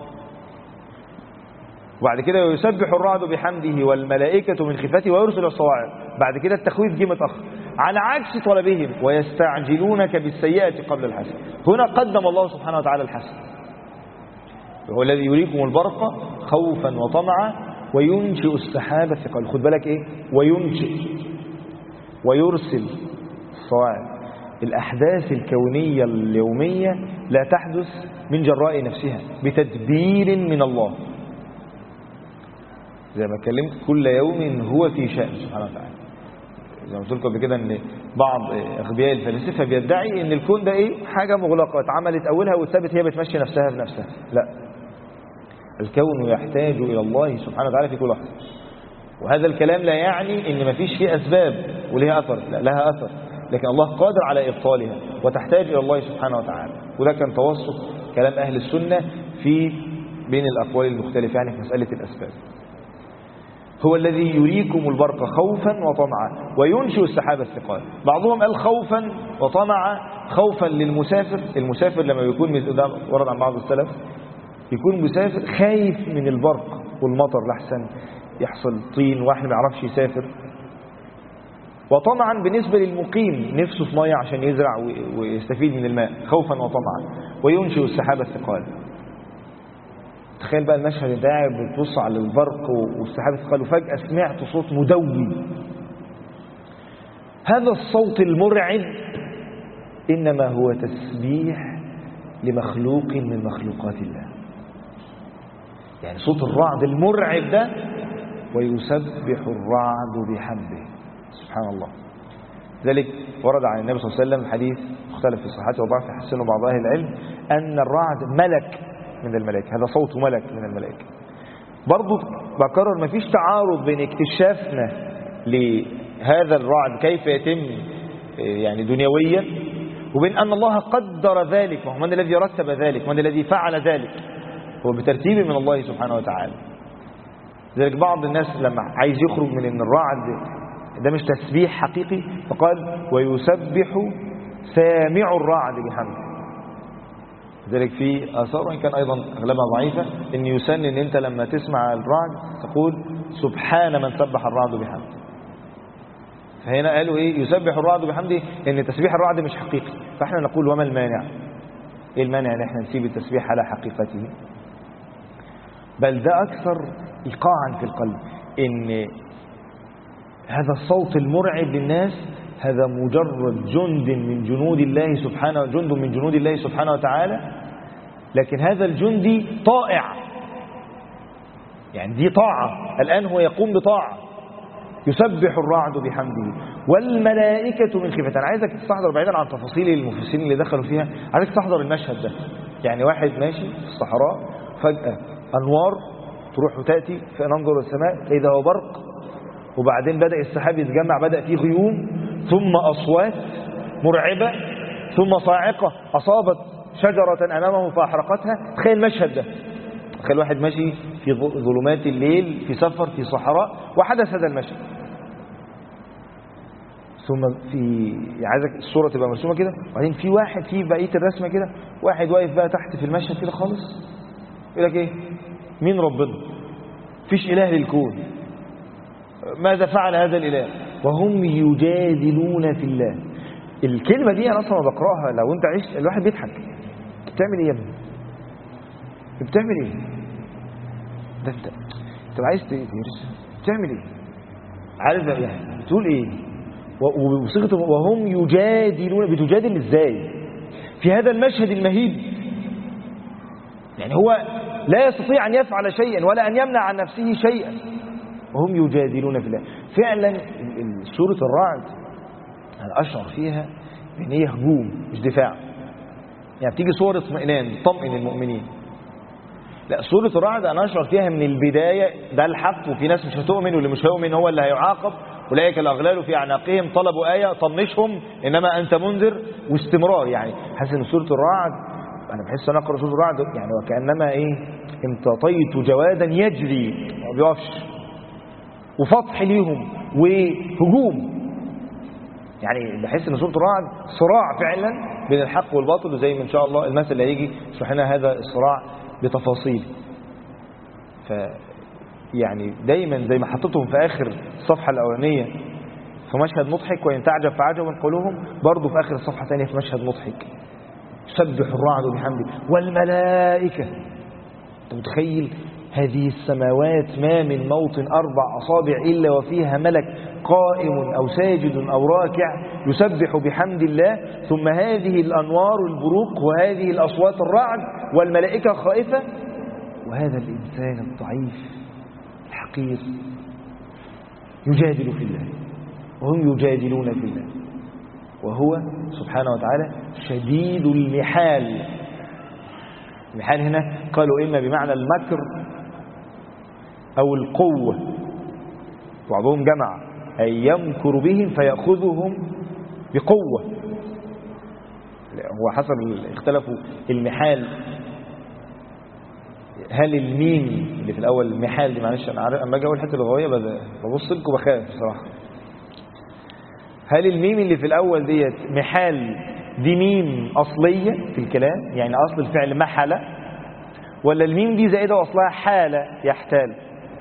وبعد كده يسبح الرعد بحمده والملائكة من خفته ويرسل الصواعق. بعد كده التخويف جه متأخر على عكس طلبهم ويستعجلونك بالسيئة قبل الحسن. هنا قدم الله سبحانه وتعالى الحسن. هو الذي يريكم البرق خوفا وطمعا وينشئ السحاب الثقال. خد بالك ايه؟ وينشئ ويرسل الصواعق. الأحداث الكونية اليومية لا تحدث من جراء نفسها، بتدبير من الله. زي ما اتكلمت كل يوم هو في شأن سبحانه وتعالى. زي ما قلت لكم قبل كده ان بعض اغبياء الفلاسفه بيدعي ان الكون ده ايه؟ حاجه مغلقه اتعملت اولها واتثبت هي بتمشي نفسها بنفسها. لا، الكون يحتاج الى الله سبحانه وتعالى في كل لحظه. وهذا الكلام لا يعني ان مفيش فيه اسباب وليها اثر، لا، لها اثر، لكن الله قادر على ابطالها وتحتاج الى الله سبحانه وتعالى. وده كان توسط كلام اهل السنه في بين الاقوال المختلفه يعني في مساله الاسباب. هو الذي يريكم البرق خوفا وطمعا وينشئ السحاب الثقال. بعضهم قال خوفا وطمعا خوفا للمسافر. المسافر لما يكون ورد عن بعض السلف يكون مسافر خايف من البرق والمطر لحسن يحصل طين واحد ما يعرفش يسافر. وطمعا بالنسبة للمقيم نفسه في مية عشان يزرع ويستفيد من الماء، خوفا وطمعا وينشئ السحاب الثقال. تخيل بقى المشهد، انت قاعد بتبص على البرق والسحاب الثقال وفجأة سمعت صوت مدوي. هذا الصوت المرعب إنما هو تسبيح لمخلوق من مخلوقات الله. يعني صوت الرعد المرعب ده ويسبح الرعد بحمده سبحان الله. ذلك ورد عن النبي صلى الله عليه وسلم حديث مختلف في صحته وضعف يحسنه بعض أهل العلم أن الرعد ملك من الملائكة. هذا صوت ملك من الملائكة. برضو بكرر مفيش تعارض بين اكتشافنا لهذا الرعد كيف يتم يعني دنيويا وبين أن الله قدر ذلك. ومن الذي رتب ذلك؟ من الذي فعل ذلك؟ هو بترتيب من الله سبحانه وتعالى. ذلك بعض الناس لما عايز يخرج من ان الرعد ده مش تسبيح حقيقي فقال ويسبح سامع الرعد بحمده. ذلك في آثار وإن كان أيضا أغلبها ضعيفة إن يسن إن أنت لما تسمع الرعد تقول سبحان من سبح الرعد بحمده. فهنا قالوا إيه؟ يسبح الرعد بحمده، إن تسبيح الرعد مش حقيقي. فإحنا نقول وما المانع؟ إيه المانع إن إحنا نسيب التسبيح على حقيقته؟ بل ده أكثر إيقاعا في القلب، إن هذا الصوت المرعب للناس هذا مجرد جند من جنود الله سبحانه، جند من جنود الله سبحانه وتعالى. لكن هذا الجندي طائع، يعني دي طاعة. الآن هو يقوم بطاعة. يسبح الرعد بحمده والملائكة من خفته. أنا عايزك تستحضر بعيدا عن تفاصيل المفسرين اللي دخلوا فيها، عايزك تستحضر المشهد ده. يعني واحد ماشي في الصحراء فجأة أنوار تروح وتأتي فننظر السماء إذا هو برق، وبعدين بدأ السحاب يتجمع، بدأ فيه غيوم، ثم أصوات مرعبة، ثم صاعقة أصابت شجرة أمامه فأحرقتها. تخيل المشهد ده. تخيل واحد ماشي في ظلمات الليل في سفر في صحراء وحدث هذا المشهد. ثم عايزك الصورة تبقى مرسومة كده، وبعدين في واحد في بقية الرسمة كده، واحد واقف بقى تحت في المشهد كده خالص يقول لك ايه؟ مين ربنا؟ فيش إله للكون، ماذا فعل هذا الإله؟ وهم يجادلون في الله. الكلمة دي أنا أصلا بقرأها لو أنت عشت الواحد بيضحك. بتعمل إيه يا ابني؟ بتعمل إيه؟ ده أنت عايز بتعمل إيه؟ عارف يعني بتقول إيه؟ وصيغة وهم يجادلون، بتجادل إزاي؟ في هذا المشهد المهيب، يعني هو لا يستطيع أن يفعل شيئا ولا أن يمنع عن نفسه شيئا، وهم يجادلون في الله. فعلا سورة الرعد أنا أشعر فيها بأن هي هجوم مش دفاع. يعني بتيجي صورة اطمئنان تطمئن المؤمنين. لا، سورة الرعد أنا أشعر فيها من البداية ده الحق، وفي ناس مش هتؤمن، واللي مش هيؤمن هو اللي هيعاقب. أولئك الأغلال في أعناقهم، طلبوا آية طنشهم إنما أنت منذر، واستمرار. يعني حاسس إن سورة الرعد أنا بحس أن أقرأ سورة الرعد يعني وكأنما إيه، امتطيت جوادا يجري ما بيقفش، وفتح ليهم وهجوم. يعني بحس ان سورة الرعد صراع فعلا بين الحق والباطل، وزي ما ان شاء الله المثل اللي هيجي يشرح لنا هذا الصراع بتفاصيل. يعني دايما زي ما حطيتهم في اخر الصفحة الاولانية في مشهد مضحك، وان تعجب فعجب من قولهم، برضه في اخر الصفحة الثانية في مشهد مضحك. يسبح الرعد بحمده والملائكة. انت متخيل هذه السماوات ما من موطن 4 أصابع إلا وفيها ملك قائم أو ساجد أو راكع يسبح بحمد الله، ثم هذه الأنوار البروق وهذه الأصوات الرعد والملائكة خائفة، وهذا الإنسان الضعيف الحقير يجادل في الله، وهم يجادلون في الله، وهو سبحانه وتعالى شديد المحال. المحال هنا قالوا إما بمعنى المكر أو القوة، بعضهم جمع أي يمكر بهم فيأخذهم بقوة. هو حسب اختلفوا المحال. هل الميم اللي في الأول المحال دي، معلش أنا أما أجي أقول حتة لغوية ببص لكم بخاف بصراحة. هل الميم اللي في الأول ديت محال دي ميم أصلية في الكلام، يعني أصل الفعل محل، ولا الميم دي زائدة وأصلها حالة يحتال؟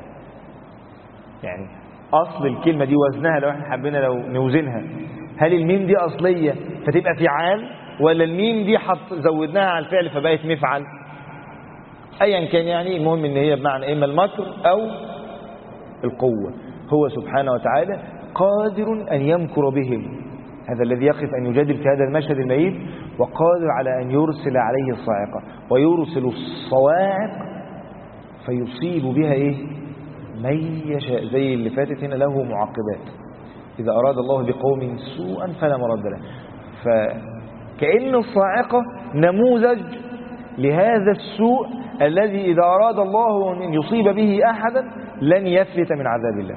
يعني أصل الكلمة دي وزنها لو احنا حبينا لو نوزنها، هل الميم دي أصلية فتبقى فعال، ولا الميم دي زودناها على الفعل فبقت مفعل؟ أيا كان، يعني المهم إن هي بمعنى إما المكر أو القوة. هو سبحانه وتعالى قادر أن يمكر بهم، هذا الذي يقف أن يجادل في هذا المشهد المهيب، وقادر على أن يرسل عليه الصاعقة، ويرسل الصواعق فيصيب بها إيه؟ من يشاء. زي اللي فاتت هنا، له معقبات إذا أراد الله بقوم سوءا فلا مرد له. فكأن الصاعقة نموذج لهذا السوء الذي إذا أراد الله أن يصيب به أحدا لن يفلت من عذاب الله.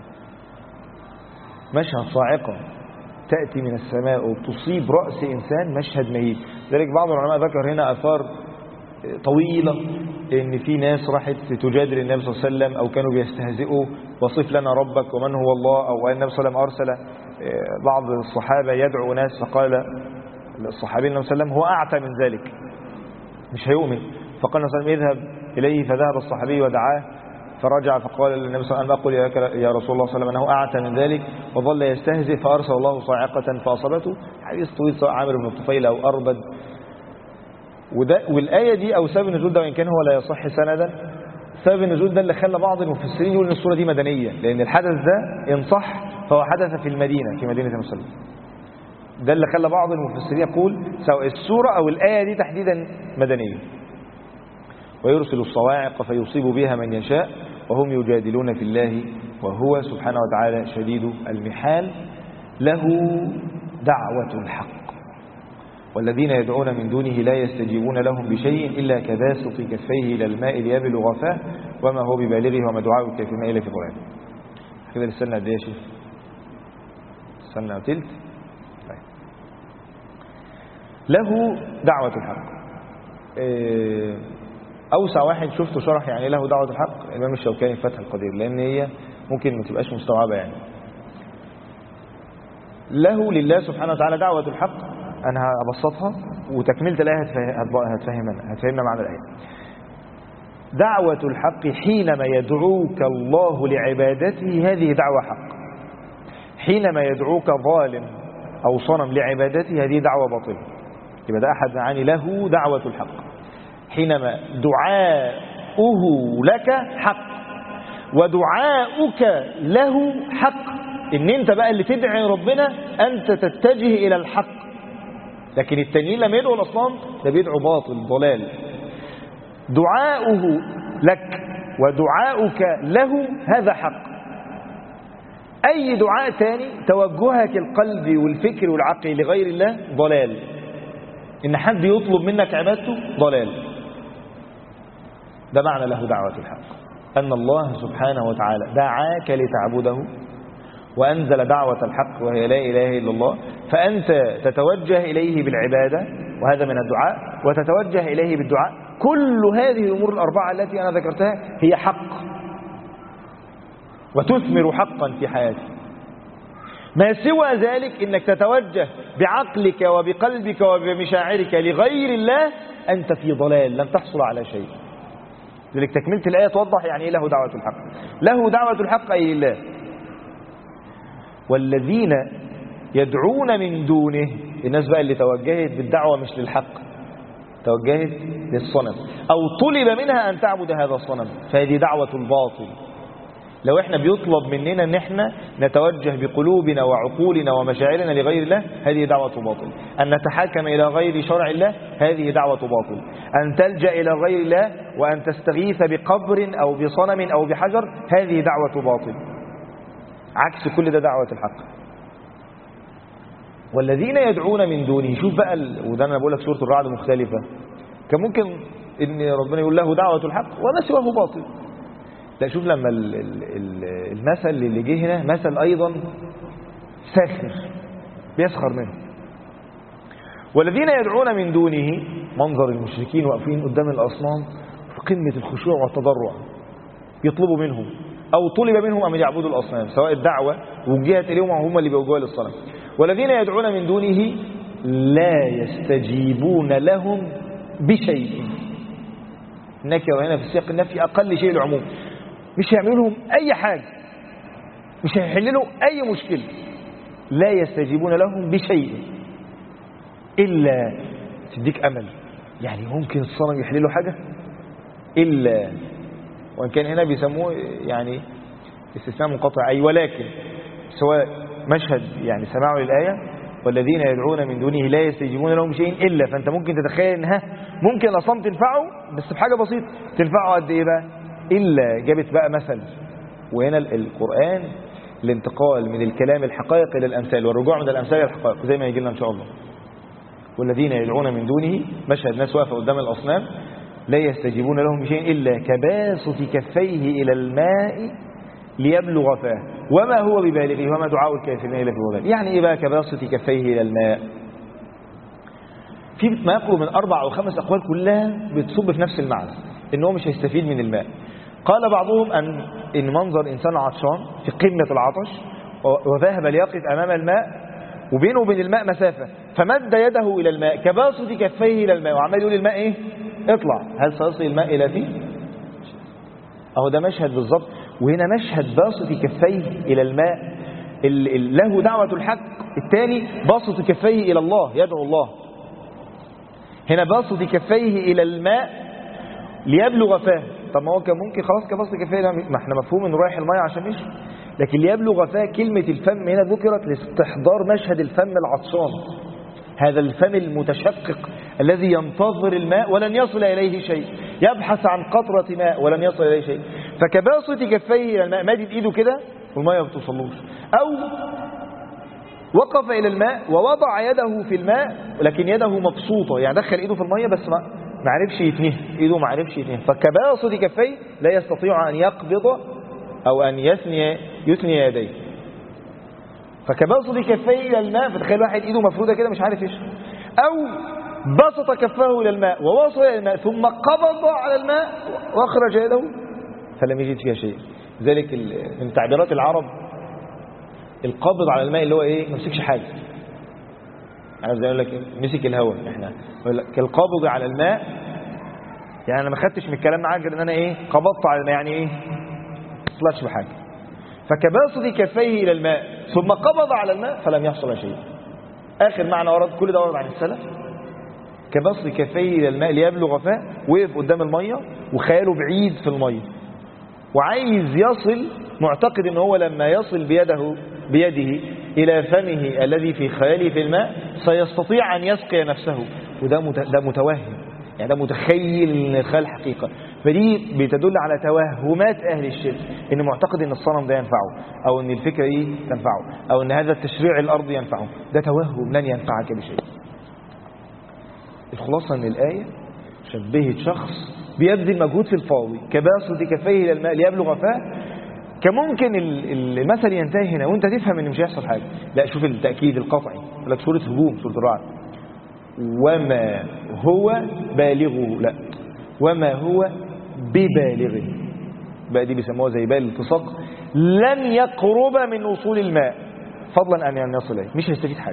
مشهد صاعقة تأتي من السماء وتصيب رأس إنسان، مشهد مهيب. ذلك بعض العلماء ذكر هنا آثار طويلة إن في ناس راحت تجادل النبي صلى الله عليه وسلم، أو كانوا بيستهزئوا وصف لنا ربك ومن هو الله، أو أن النبي صلى الله عليه وسلم أرسل بعض الصحابة يدعو ناس، فقال الصحابي النبي صلى الله عليه وسلم هو أعتى من ذلك مش هيؤمن، فقال النبي صلى الله عليه وسلم اذهب إليه، فذهب الصحابي ودعاه، فرجع فقال للنبي صلى الله عليه وسلم أقول يا رسول الله صلى الله عليه وسلم أنه أعتى من ذلك، وظل يستهزئ فأرسل الله صاعقة فأصابته. حديث طويل سواء عامر بن الطفيل أو أربد. والآية دي أو سبب النزول ده، وإن كان هو لا يصح سندا، سبب النزول ده اللي خلى بعض المفسرين يقول إن السورة دي مدنية، لأن الحدث ده إن صح فهو حدث في المدينة، في مدينة المسلم. ده اللي خلى بعض المفسرين يقول سواء السورة أو الآية دي تحديدا مدنية. ويرسل الصواعق فيصيب بها من يشاء وهم يجادلون في الله وهو سبحانه وتعالى شديد المحال. له دعوة الحق والذين يدعون من دونه لا يستجيبون لهم بشيء إلا كباسط كفيه إلى الماء ليبلغ فاه وما هو ببالغه وما دعاء الكافرين إلا في ضلال. كده لسنا قد ايه يا شيخ؟ لسنا تلت. له دعوة الحق. أوسع واحد شفته شرح يعني له دعوة الحق الإمام الشوكاني في فتح القدير، لأن هي ممكن ما تبقاش مستوعبة يعني. له لله سبحانه وتعالى دعوة الحق. أنا هبسطها وتكملة الآية هتفهمنا معنى الآية. دعوة الحق حينما يدعوك الله لعبادته هذه دعوة حق. حينما يدعوك ظالم أو صنم لعبادته هذه دعوة باطلة. يبقى ده أحد معاني له دعوة الحق. حينما دعاؤه لك حق ودعاؤك له حق، إن أنت بقى اللي تدعي ربنا أنت تتجه إلى الحق. لكن التانيين لما يدعوا الأصنام ده بيدعوا باطل ضلال. دعاؤه لك ودعاؤك له هذا حق. أي دعاء تاني توجهك القلب والفكر والعقل لغير الله ضلال. إن حد يطلب منك عبادته ضلال. ده معنى له دعوة الحق، أن الله سبحانه وتعالى دعاك لتعبده وأنزل دعوة الحق وهي لا إله إلا الله، فأنت تتوجه إليه بالعبادة وهذا من الدعاء، وتتوجه إليه بالدعاء. كل هذه الأمور الأربعة التي أنا ذكرتها هي حق وتثمر حقا في حياتك. ما سوى ذلك إنك تتوجه بعقلك وبقلبك وبمشاعرك لغير الله أنت في ضلال لن تحصل على شيء. لذلك تكملة الآية توضح يعني إيه له دعوة الحق. له دعوة الحق أي لله. والذين يدعون من دونه، الناس بقى اللي توجهت بالدعوة مش للحق، توجهت للصنم أو طلب منها أن تعبد هذا الصنم، فهذه دعوة الباطل. لو احنا بيطلب مننا ان احنا نتوجه بقلوبنا وعقولنا ومشاعرنا لغير الله هذه دعوة باطل. أن نتحاكم إلى غير شرع الله هذه دعوة باطل. أن تلجأ إلى غير الله وأن تستغيث بقبر أو بصنم أو بحجر هذه دعوة باطل. عكس كل ده دعوة الحق. والذين يدعون من دونه، شوف بقى وده أنا بقول لك سورة الرعد مختلفة. كان ممكن إن ربنا يقول له دعوة الحق وما سواه باطل. لا، شوف لما المثل اللي جه هنا مثل أيضا ساخر بيسخر منه. والذين يدعون من دونه، منظر المشركين واقفين قدام الأصنام في قمة الخشوع والتضرع يطلبوا منهم أو طلب منهم أن يعبدوا الأصنام، سواء الدعوة وجهت إليهم أو هم اللي بيوجهوا للصنم. والذين يدعون من دونه لا يستجيبون لهم بشيء. نكرة هنا في سياق النفي أقل شيء العموم، مش هيعملوا لهم أي حاجة، مش هيحللوا أي مشكلة. لا يستجيبون لهم بشيء إلا تديك أمل، يعني ممكن الصنم يحللوا حاجة إلا، وإن كان هنا بيسموه يعني استثناء منقطع، أي ولكن سواء مشهد يعني سماعه للآية والذين يدعون من دونه لا يستجيبون لهم شيء إلا، فأنت ممكن تتخيل إنها ممكن الأصنام تنفعه بس بحاجة بسيطة. تنفعه قد إيه بقى؟ إلا جابت بقى مثل. وهنا القرآن الانتقال من الكلام الحقائق إلى الأمثال والرجوع من الأمثال إلى الحقائق زي ما يجي لنا إن شاء الله. والذين يدعون من دونه، مشهد ناس واقفة قدام الأصنام لا يستجيبون لهم بشيء إلا كباسط كفيه إلى الماء ليبلغ فاه وما هو ببالغه وما دعاء الكافرين إلا في ضلال. يعني إيه بقى كباسط كفيه إلى الماء؟ في ما يقرب من 4 أو 5 أقوال كلها بتصب في نفس المعنى، إن هو مش هيستفيد من الماء. قال بعضهم إن منظر إنسان عطشان في قمة العطش وذهب ليقف أمام الماء وبينه وبين الماء مسافة، فمد يده إلى الماء كباسط كفيه إلى الماء وعمال يقول الماء إيه؟ اطلع. هل سيصل الماء إلى فيه؟ أهو ده مشهد بالضبط. وهنا مشهد باسط كفيه إلى الماء له دعوة الحق. الثاني باسط كفيه إلى الله يدعو الله. هنا باسط كفيه إلى الماء ليبلغ فاه. طب ما هو كان ممكن خلاص كباسط كفيه، ما احنا مفهوم انه رايح الماء عشان يشرب، لكن ليبلغ فاه كلمة الفم هنا ذكرت لاستحضار مشهد الفم العطشان، هذا الفم المتشقق الذي ينتظر الماء ولن يصل إليه شيء، يبحث عن قطرة ماء ولن يصل إليه شيء. فكباسط كفيه إلى الماء، مادد إيده كده والماء ما بتوصلوش، أو وقف إلى الماء ووضع يده في الماء لكن يده مبسوطة، يعني دخل إيده في المية بس ما عرفش يتنيه، إيده ما عرفش يتنيه. فكباسط كفيه لا يستطيع أن يقبض أو أن يثني يديه. فكباسط كفيه إلى الماء، فتخيل واحد إيده مفرودة كده مش عارف يشرب، أو بسط كفه إلى الماء ووصل إلى الماء ثم قبض على الماء وأخرج يده فلم يجد فيها شيء. ذلك من تعبيرات العرب القابض على الماء اللي هو ايه؟ ما مسكش حاجه. انا زي اقول لك مسك الهواء، احنا القابض على الماء يعني انا ما خدتش من الكلام معاك غير ان انا ايه؟ قبضت على الماء، يعني ايه؟ ما طلعش بحاجه. فكباسط كفيه الى الماء ثم قبض على الماء فلم يحصل شيء. اخر معنى ورد، كل ده ورد عن السلف. كباسط كفيه الى الماء ليبلغ فاه، وقف قدام الميه وخياله بعيد في الميه وعايز يصل، معتقد ان هو لما يصل بيده الى فمه الذي في خياله في الماء سيستطيع ان يسقي نفسه. وده متوهم، يعني ده متخيل ان الخيال حقيقه. فدي بتدل على توهمات اهل الشرك، ان معتقد ان الصنم ده ينفعه، او ان الفكره دي تنفعه، او ان هذا التشريع الارضي ينفعه. ده توهم لن ينفعك بشيء. الخلاصه ان الايه شبهت شخص بيبذل مجهود في الفاضي كباسط كفيه الى الماء ليبلغ فاه. كان ممكن المثل ينتهي هنا وانت تفهم ان مش هيحصل حاجه. لا، شوف التاكيد القطعي. يقول لك سوره هجوم، سوره الرعد، وما هو بالغه، لا وما هو ببالغه. بقى دي بيسموها زي باء الالتصاق، لن يقرب من وصول الماء فضلا ان يصل اليه، مش هيستفيد حاجه.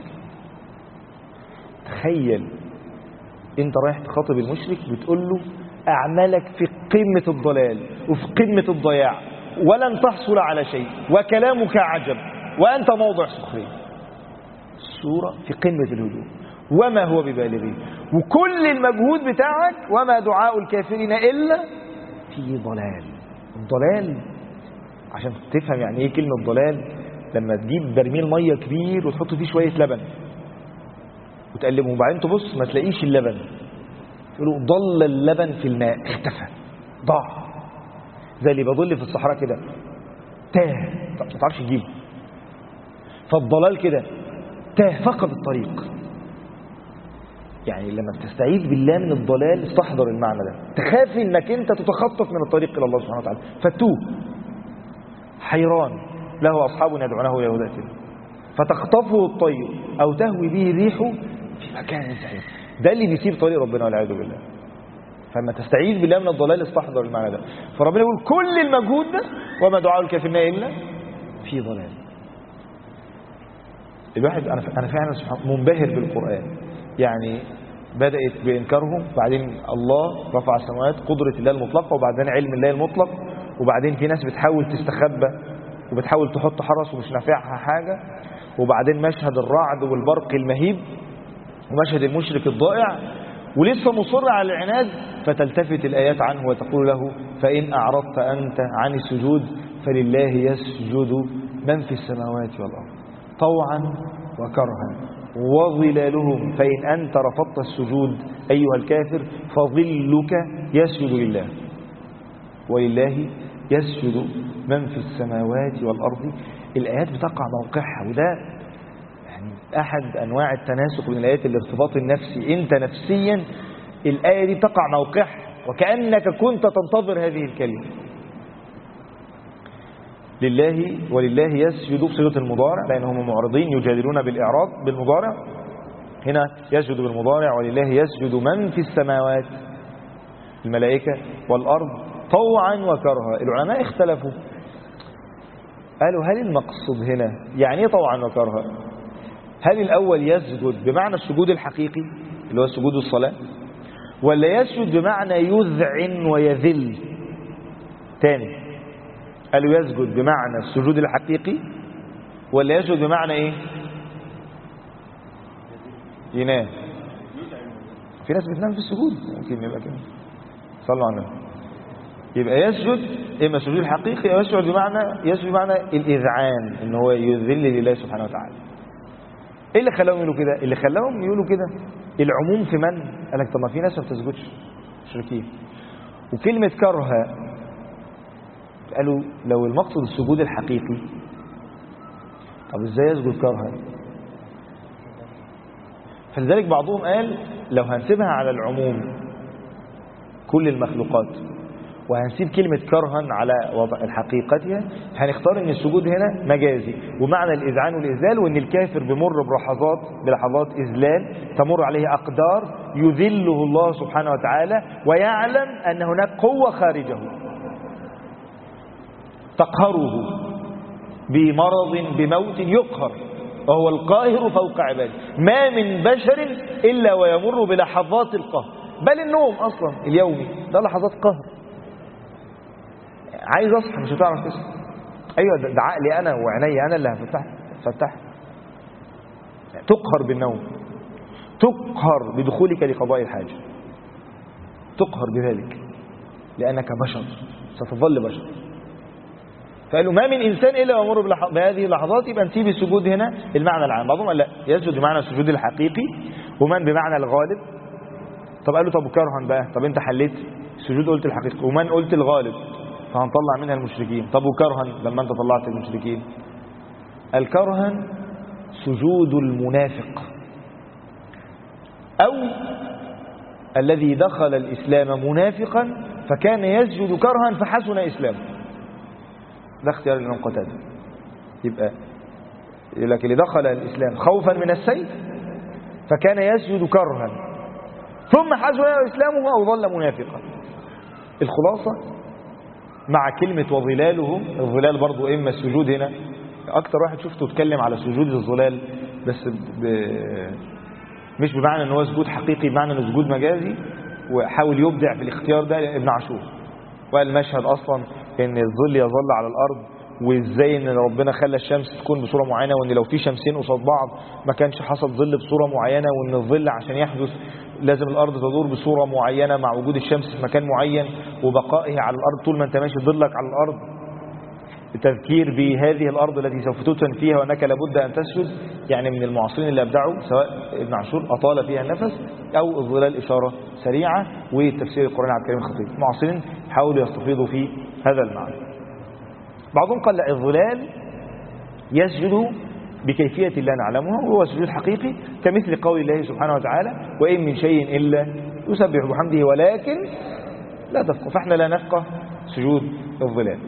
تخيل انت رايح تخاطب المشرك بتقول له اعمالك في قمه الضلال وفي قمه الضياع ولن تحصل على شيء وكلامك عجب وانت موضع سخريه. السوره في قمه الهجوم. وما هو ببالغه، وكل المجهود بتاعك وما دعاء الكافرين الا في ضلال. الضلال عشان تفهم يعني ايه كلمه ضلال، لما تجيب برميل ميه كبير وتحط فيه شويه لبن وتقلبهم وبعدين تبص ما تلاقيش اللبن، يقولوا ضل اللبن في الماء، اختفى، ضاع. زي اللي بيضل في الصحراء كده، تاه، ما تعرفش تجيبه. فالضلال كده تاه، فقد الطريق. يعني لما بتستعيذ بالله من الضلال استحضر المعنى ده، تخاف انك انت تتخطف من الطريق الى الله سبحانه وتعالى فتوه، حيران، له اصحاب يدعونه الى هدى فتخطفه الطير او تهوي به الريح في مكان سحيق. ده اللي بيسيب طريق ربنا والعياذ بالله. فلما تستعيذ بالله من الضلال استحضر المعنى ده. فربنا يقول كل المجهود ده وما دعاء الكافرين الا في ضلال. الواحد انا فعلا منبهر بالقرآن. يعني بدأت بإنكارهم، بعدين الله رفع السماوات، قدرة الله المطلقة، وبعدين علم الله المطلق، وبعدين في ناس بتحاول تستخبى وبتحاول تحط حرس ومش نافعها حاجة، وبعدين مشهد الرعد والبرق المهيب ومشهد المشرك الضائع، ولسه مصر على العناد. فتلتفت الآيات عنه وتقول له فإن أعرضت أنت عن السجود فلله يسجد من في السماوات والأرض طوعا وكرها وظلالهم فإن أنت رفضت السجود أيها الكافر فظلك يسجد لله ولله يسجد من في السماوات والأرض. الآيات بتقع موقعها، وده يعني أحد أنواع التناسق من الآيات، الارتباط النفسي. أنت نفسيا الآية دي تقع موقعها وكأنك كنت تنتظر هذه الكلمة. لله ولله يسجد بصيغة المضارع لأنهم معرضين يجادلون بالإعراض بالمضارع. هنا يسجد بالمضارع ولله يسجد من في السماوات الملائكة والأرض طوعا وكرها. العلماء اختلفوا، قالوا هل المقصود هنا يعني ايه طوعا وكرها؟ هل الأول يسجد بمعنى السجود الحقيقي اللي هو سجود الصلاة، ولا يسجد بمعنى يذعن ويذل؟ تاني قالوا يسجد بمعنى السجود الحقيقي، ولا يسجد بمعنى ايه؟ ينام. في ناس بتنام في السجود، ممكن يبقى كده. صلوا على النبي. يبقى يسجد اما السجود الحقيقي او يسجد بمعنى الاذعان، ان هو يذل لله سبحانه وتعالى. ايه اللي خلاهم يقولوا كده؟ اللي خلاهم يقولوا كده العموم في من قال لك طب ما في ناس ما بتسجدش، مشركين. وكلمه كرها قالوا لو المقصد السجود الحقيقي طب ازاي يسجد كرها؟ فلذلك بعضهم قال لو هنسيبها على العموم كل المخلوقات وهنسيب كلمة كرها على حقيقتها، هنختار ان السجود هنا مجازي ومعنى الإذعان والإذلال، وان الكافر بمر بلحظات إذلال تمر عليه أقدار يذله الله سبحانه وتعالى، ويعلم أن هناك قوة خارجه تقهره بمرض بموت يقهر، وهو القاهر فوق عباده. ما من بشر إلا ويمر بلحظات القهر، بل النوم أصلا اليومي ده لحظات قهر. عايز أصحى مش هتعرف تصحى. أيوة ده عقلي أنا وعيني أنا اللي هفتح. تقهر بالنوم، تقهر بدخولك لقضاء الحاجة، تقهر بذلك لأنك بشر، ستظل بشر. فقالوا ما من إنسان إلا ويمر بهذه اللحظات. يبقى نسيب السجود هنا المعنى العام. بعضهم قال لا، يسجد بمعنى السجود الحقيقي، ومن بمعنى الغالب. طب قالوا طب وكرها بقى؟ طب انت حليت السجود قلت الحقيقي، ومن قلت الغالب، فهنطلع منها المشركين. طب وكرها لما انت طلعت المشركين؟ الكرها سجود المنافق، أو الذي دخل الإسلام منافقا فكان يسجد كرها فحسن إسلامه. ده اختيار الإمام قتادة. يبقى يقول لك اللي دخل الإسلام خوفا من السيف فكان يسجد كرها ثم حسن إسلامه أو ظل منافقا. الخلاصة مع كلمة وظلالهم، الظلال برضو إما السجود هنا أكتر واحد شفته اتكلم على سجود الظلال، بس مش بمعنى أنه سجود حقيقي، بمعنى أنه سجود مجازي، وحاول يبدع في الاختيار ده ابن عاشور. وقال المشهد أصلا أن الظل يظل على الأرض، وإزاي أن ربنا خلى الشمس تكون بصورة معينة، وأن لو في شمسين قصاد بعض ما كانش حصل ظل بصورة معينة، وأن الظل عشان يحدث لازم الأرض تدور بصورة معينة مع وجود الشمس في مكان معين وبقائها على الأرض طول ما أنت ماشي ظلك على الأرض. التذكير بهذه الأرض التي سوف تدفن فيها وأنك لابد أن تسجد. يعني من المعاصرين اللي أبدعوا سواء ابن عاشور أطال فيها النفس، أو الظلال إشارة سريعة، والتفسير القرآن عبد الكريم الخطيب. المعاصرين حاولوا يستفيضوا في هذا المعنى. بعضهم قال لا، الظلال يسجد بكيفية لا نعلمها، وهو سجود حقيقي كمثل قول الله سبحانه وتعالى وإن من شيء إلا يسبح بحمده ولكن لا تفقه. فإحنا لا نفقه سجود الظلال.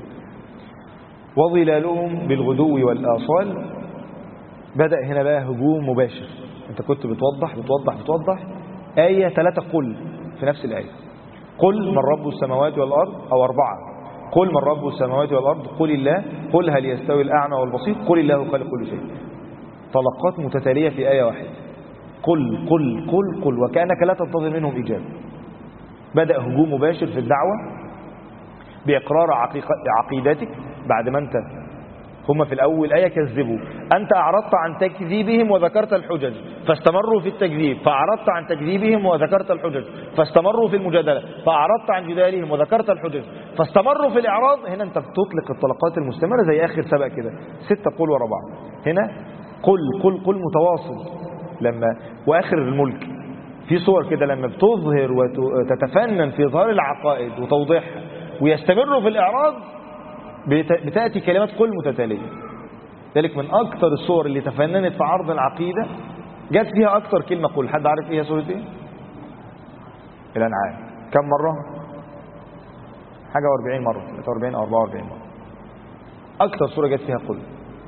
وظلالهم بالغدو والآصال. بدأ هنا بقى هجوم مباشر. أنت كنت بتوضح آية 3 قل في نفس الآية. قل من رب السماوات والأرض، أو 4 قل من رب السماوات والأرض قل الله، قل هل يستوي الأعمى والبصير، قل الله خالق كل شيء. طلقات متتالية في آية واحدة. قل قل قل قل، وكأنك لا تنتظر منهم إجابة. بدأ هجوم مباشر في الدعوة بإقرار عقيدتك بعد ما أنت هم في الأول آية كذبوا، أنت أعرضت عن تكذيبهم وذكرت الحجج فاستمروا في التكذيب، فأعرضت عن تكذيبهم وذكرت الحجج فاستمروا في المجادلة، فأعرضت عن جدالهم وذكرت الحجج فاستمروا في الإعراض. هنا أنت بتطلق الطلقات المستمرة زي آخر سبق كده 6 قل ورا بعض. هنا قل قل قل متواصل. لما وآخر الملك في صور كده لما بتظهر وتتفنن في إظهار العقائد وتوضيحها ويستمروا في الإعراض بتأتي كلمات قل متتالية. ذلك من أكثر الصور اللي تفننت في عرض العقيدة جات فيها أكثر كلمة قل. حد عارف إيه سورة إيه؟ الأنعام. كم مرة؟ حاجة 40 مرة، 43 أو 44 مرة. أكثر صورة جات فيها قل.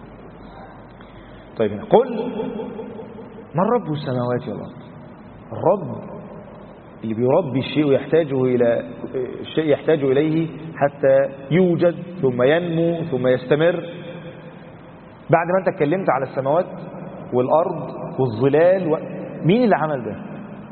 طيب هنا قل من رب السماوات والأرض. الرب اللي بيربي الشيء ويحتاجه إلى الشيء يحتاج إليه حتى يوجد ثم ينمو ثم يستمر. بعد ما أنت اتكلمت على السماوات والأرض والظلال مين اللي عمل ده؟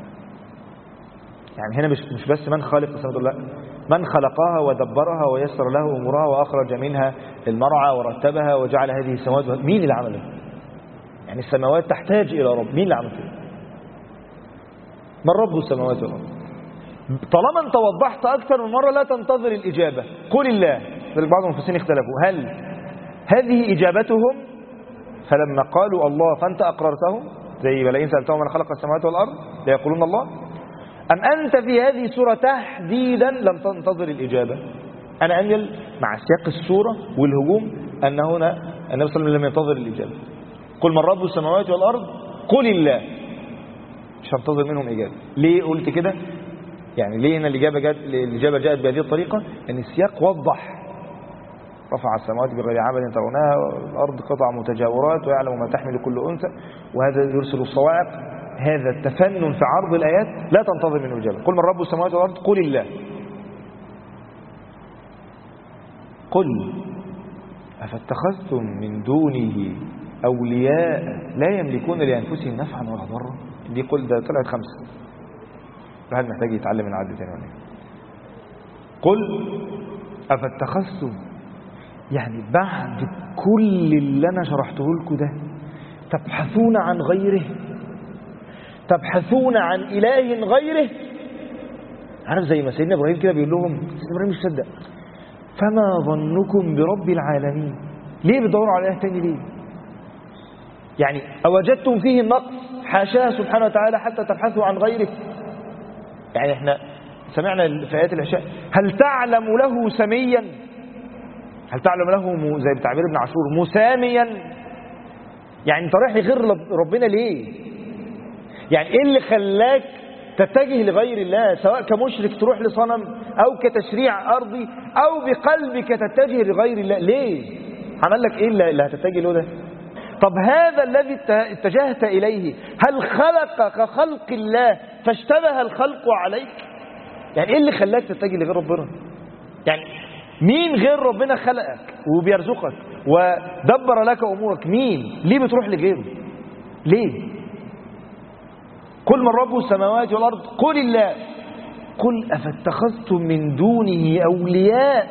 يعني هنا مش بس من خالق السماوات، لا، من خلقها ودبرها ويسر له أمورها وأخرج منها المرعى ورتبها وجعل هذه السماوات. مين اللي عمل ده؟ يعني السماوات تحتاج إلى رب. مين اللي عمل كده؟ من رب السماوات والأرض. طالما انت وضحت أكثر من مرة لا تنتظر الإجابة. قل الله. بعض المفسرين اختلفوا هل هذه إجابتهم فلما قالوا الله فأنت أقررتهم زي ولئن سألتهم من خلق السماوات والأرض ليقولون الله، أم أنت في هذه السورة تحديدا لم تنتظر الإجابة؟ أنا أنجل مع سياق السورة والهجوم أن هنا النبي صلى الله عليه وسلم لم ينتظر الإجابة. قل من رب السماوات والأرض قل الله، مش هنتظر منهم إجابة. ليه قلت كده؟ يعني ليه هنا الإجابة جاءت بهذه الطريقة؟ أن السياق وضح رفع السماوات بغير عمد ترونها والأرض قطع متجاورات ويعلم ما تحمل كل أنثى وهذا يرسل الصواعق. هذا التفنن في عرض الآيات لا تنتظر منه إجابة. قل من رب السماوات والأرض قل الله. قل أفاتخذتم من دونه أولياء لا يملكون لأنفسهم نفعا ولا ضرا. دي قل ده طلعت 5. الواحد محتاج يتعلم من عد تاني ولا ايه؟ قل أفاتخذتم، يعني بعد كل اللي أنا شرحته لكم ده تبحثون عن غيره، تبحثون عن إله غيره. عارف زي ما سيدنا إبراهيم كده بيقول لهم، سيدنا إبراهيم مش صدق، فما ظنكم برب العالمين، ليه بتدوروا على إله تاني ليه؟ يعني أوجدتم فيه النقص حاشاه سبحانه وتعالى حتى تبحثوا عن غيره؟ يعني احنا سمعنا في آيات العشاء هل تعلم له سميا، هل تعلم له زي بتعبير ابن عاشور مساميا، يعني انت رايح لغير ربنا ليه؟ يعني ايه اللي خلاك تتجه لغير الله، سواء كمشرك تروح لصنم او كتشريع ارضي او بقلبك تتجه لغير الله؟ ليه؟ عمل لك ايه اللي هتتجه له ده؟ طب هذا الذي اتجهت اليه هل خلق كخلق الله فاشتبه الخلق عليك؟ يعني ايه اللي خلاك تتجه لغير ربنا؟ يعني مين غير ربنا خلقك وبيرزقك ودبر لك امورك؟ مين؟ ليه بتروح لغيره؟ ليه؟ قل من رب السماوات والارض قل الله. قل افاتخذتم من دونه اولياء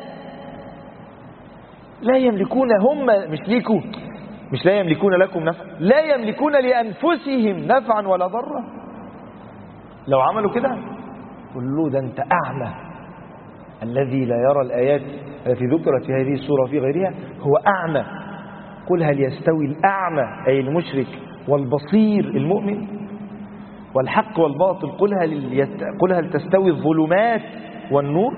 لا يملكون، هم مش ليكوا، مش لا يملكون لكم نفعا، لا يملكون لانفسهم نفعا ولا ضرا. لو عملوا كده قل له ده انت اعمى. الذي لا يرى الآيات التي ذكرت في هذه السورة في غيرها هو أعمى. قل هل يستوي الأعمى أي المشرك والبصير المؤمن والحق والباطل؟ قل هل تستوي الظلمات والنور؟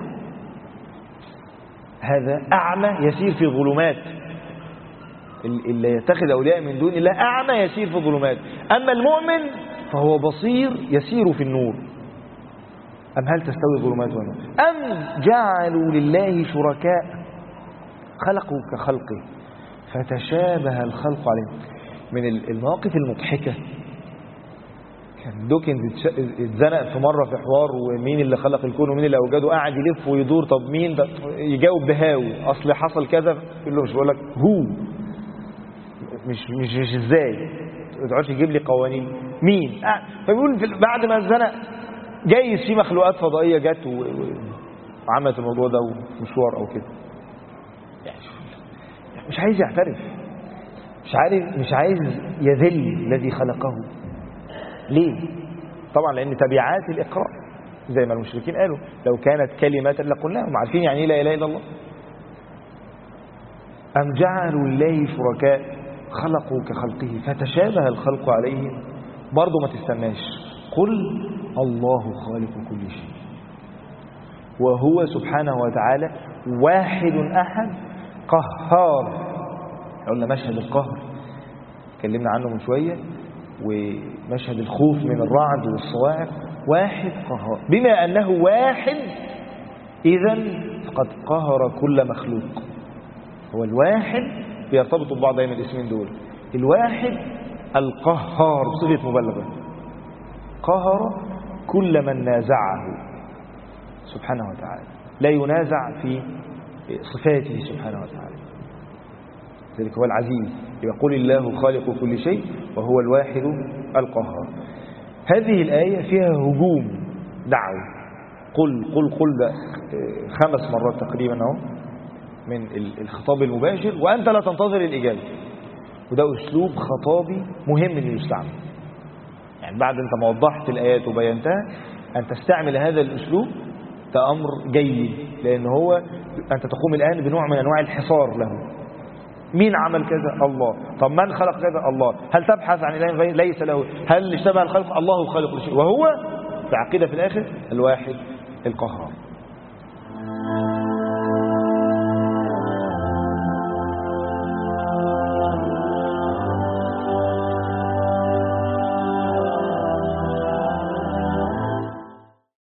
هذا أعمى يسير في الظلمات، اللي يتخذ أولياء من دون الله أعمى يسير في الظلمات، أما المؤمن فهو بصير يسير في النور. أم هل تستوي الظلمات والنور؟ أم جعلوا لله شركاء خلقوا كخلقه فتشابه الخلق عليهم. من المواقف المضحكة كان دوكنز اتزنق في مرة في حوار ومين اللي خلق الكون ومين اللي أوجده، قاعد يلف ويدور، طب مين ده؟ يجاوب بهاوي، أصل حصل كذا. يقول له مش بقول لك هو، مش ازاي، ما تقعدش تجيب لي قوانين مين. فبيقول بعد ما اتزنق جايز في مخلوقات فضائية جت وعملت الموضوع ده ومشوار أو كده، يعني مش عايز يعترف، مش عايز يذل الذي خلقه. ليه؟ طبعا لأن تبعات الإقرار زي ما المشركين قالوا لو كانت كلمة لقلناهم، عارفين يعني لا إله إلا الله. أم جعلوا الله شركاء خلقوا كخلقه فتشابه الخلق عليهم. برضو ما تستناش، قل الله خالق كل شيء وهو سبحانه وتعالى واحد أحد قهار. قلنا مشهد القهر اتكلمنا عنه من شوية، ومشهد الخوف من الرعد والصواعق. واحد قهار، بما أنه واحد إذن فقد قهر كل مخلوق. هو الواحد بيرتبط ببعض من الاسمين دول، الواحد القهار بصيغة مبالغة، قهر كل من نازعه سبحانه وتعالى، لا ينازع في صفاته سبحانه وتعالى. ذلك هو العزيز، يقول الله خالق كل شيء وهو الواحد القهار. هذه الآية فيها هجوم دعوي، قل ده 5 مرات تقريبا اهو من الخطاب المباشر، وأنت لا تنتظر الإجابة. وده أسلوب خطابي مهم أن يستعمل، يعني بعد أنت ما وضحت الآيات وبينتها أن تستعمل هذا الأسلوب، ده أمر جيد، لأن هو أنت تقوم الآن بنوع من أنواع الحصار له. مين عمل كذا؟ الله. طب من خلق كذا؟ الله. هل تبحث عن إله غير؟ ليس له. هل اشتبه الخلق؟ الله خالق كل شيء، وهو في عقيدة في الآخر الواحد القهار.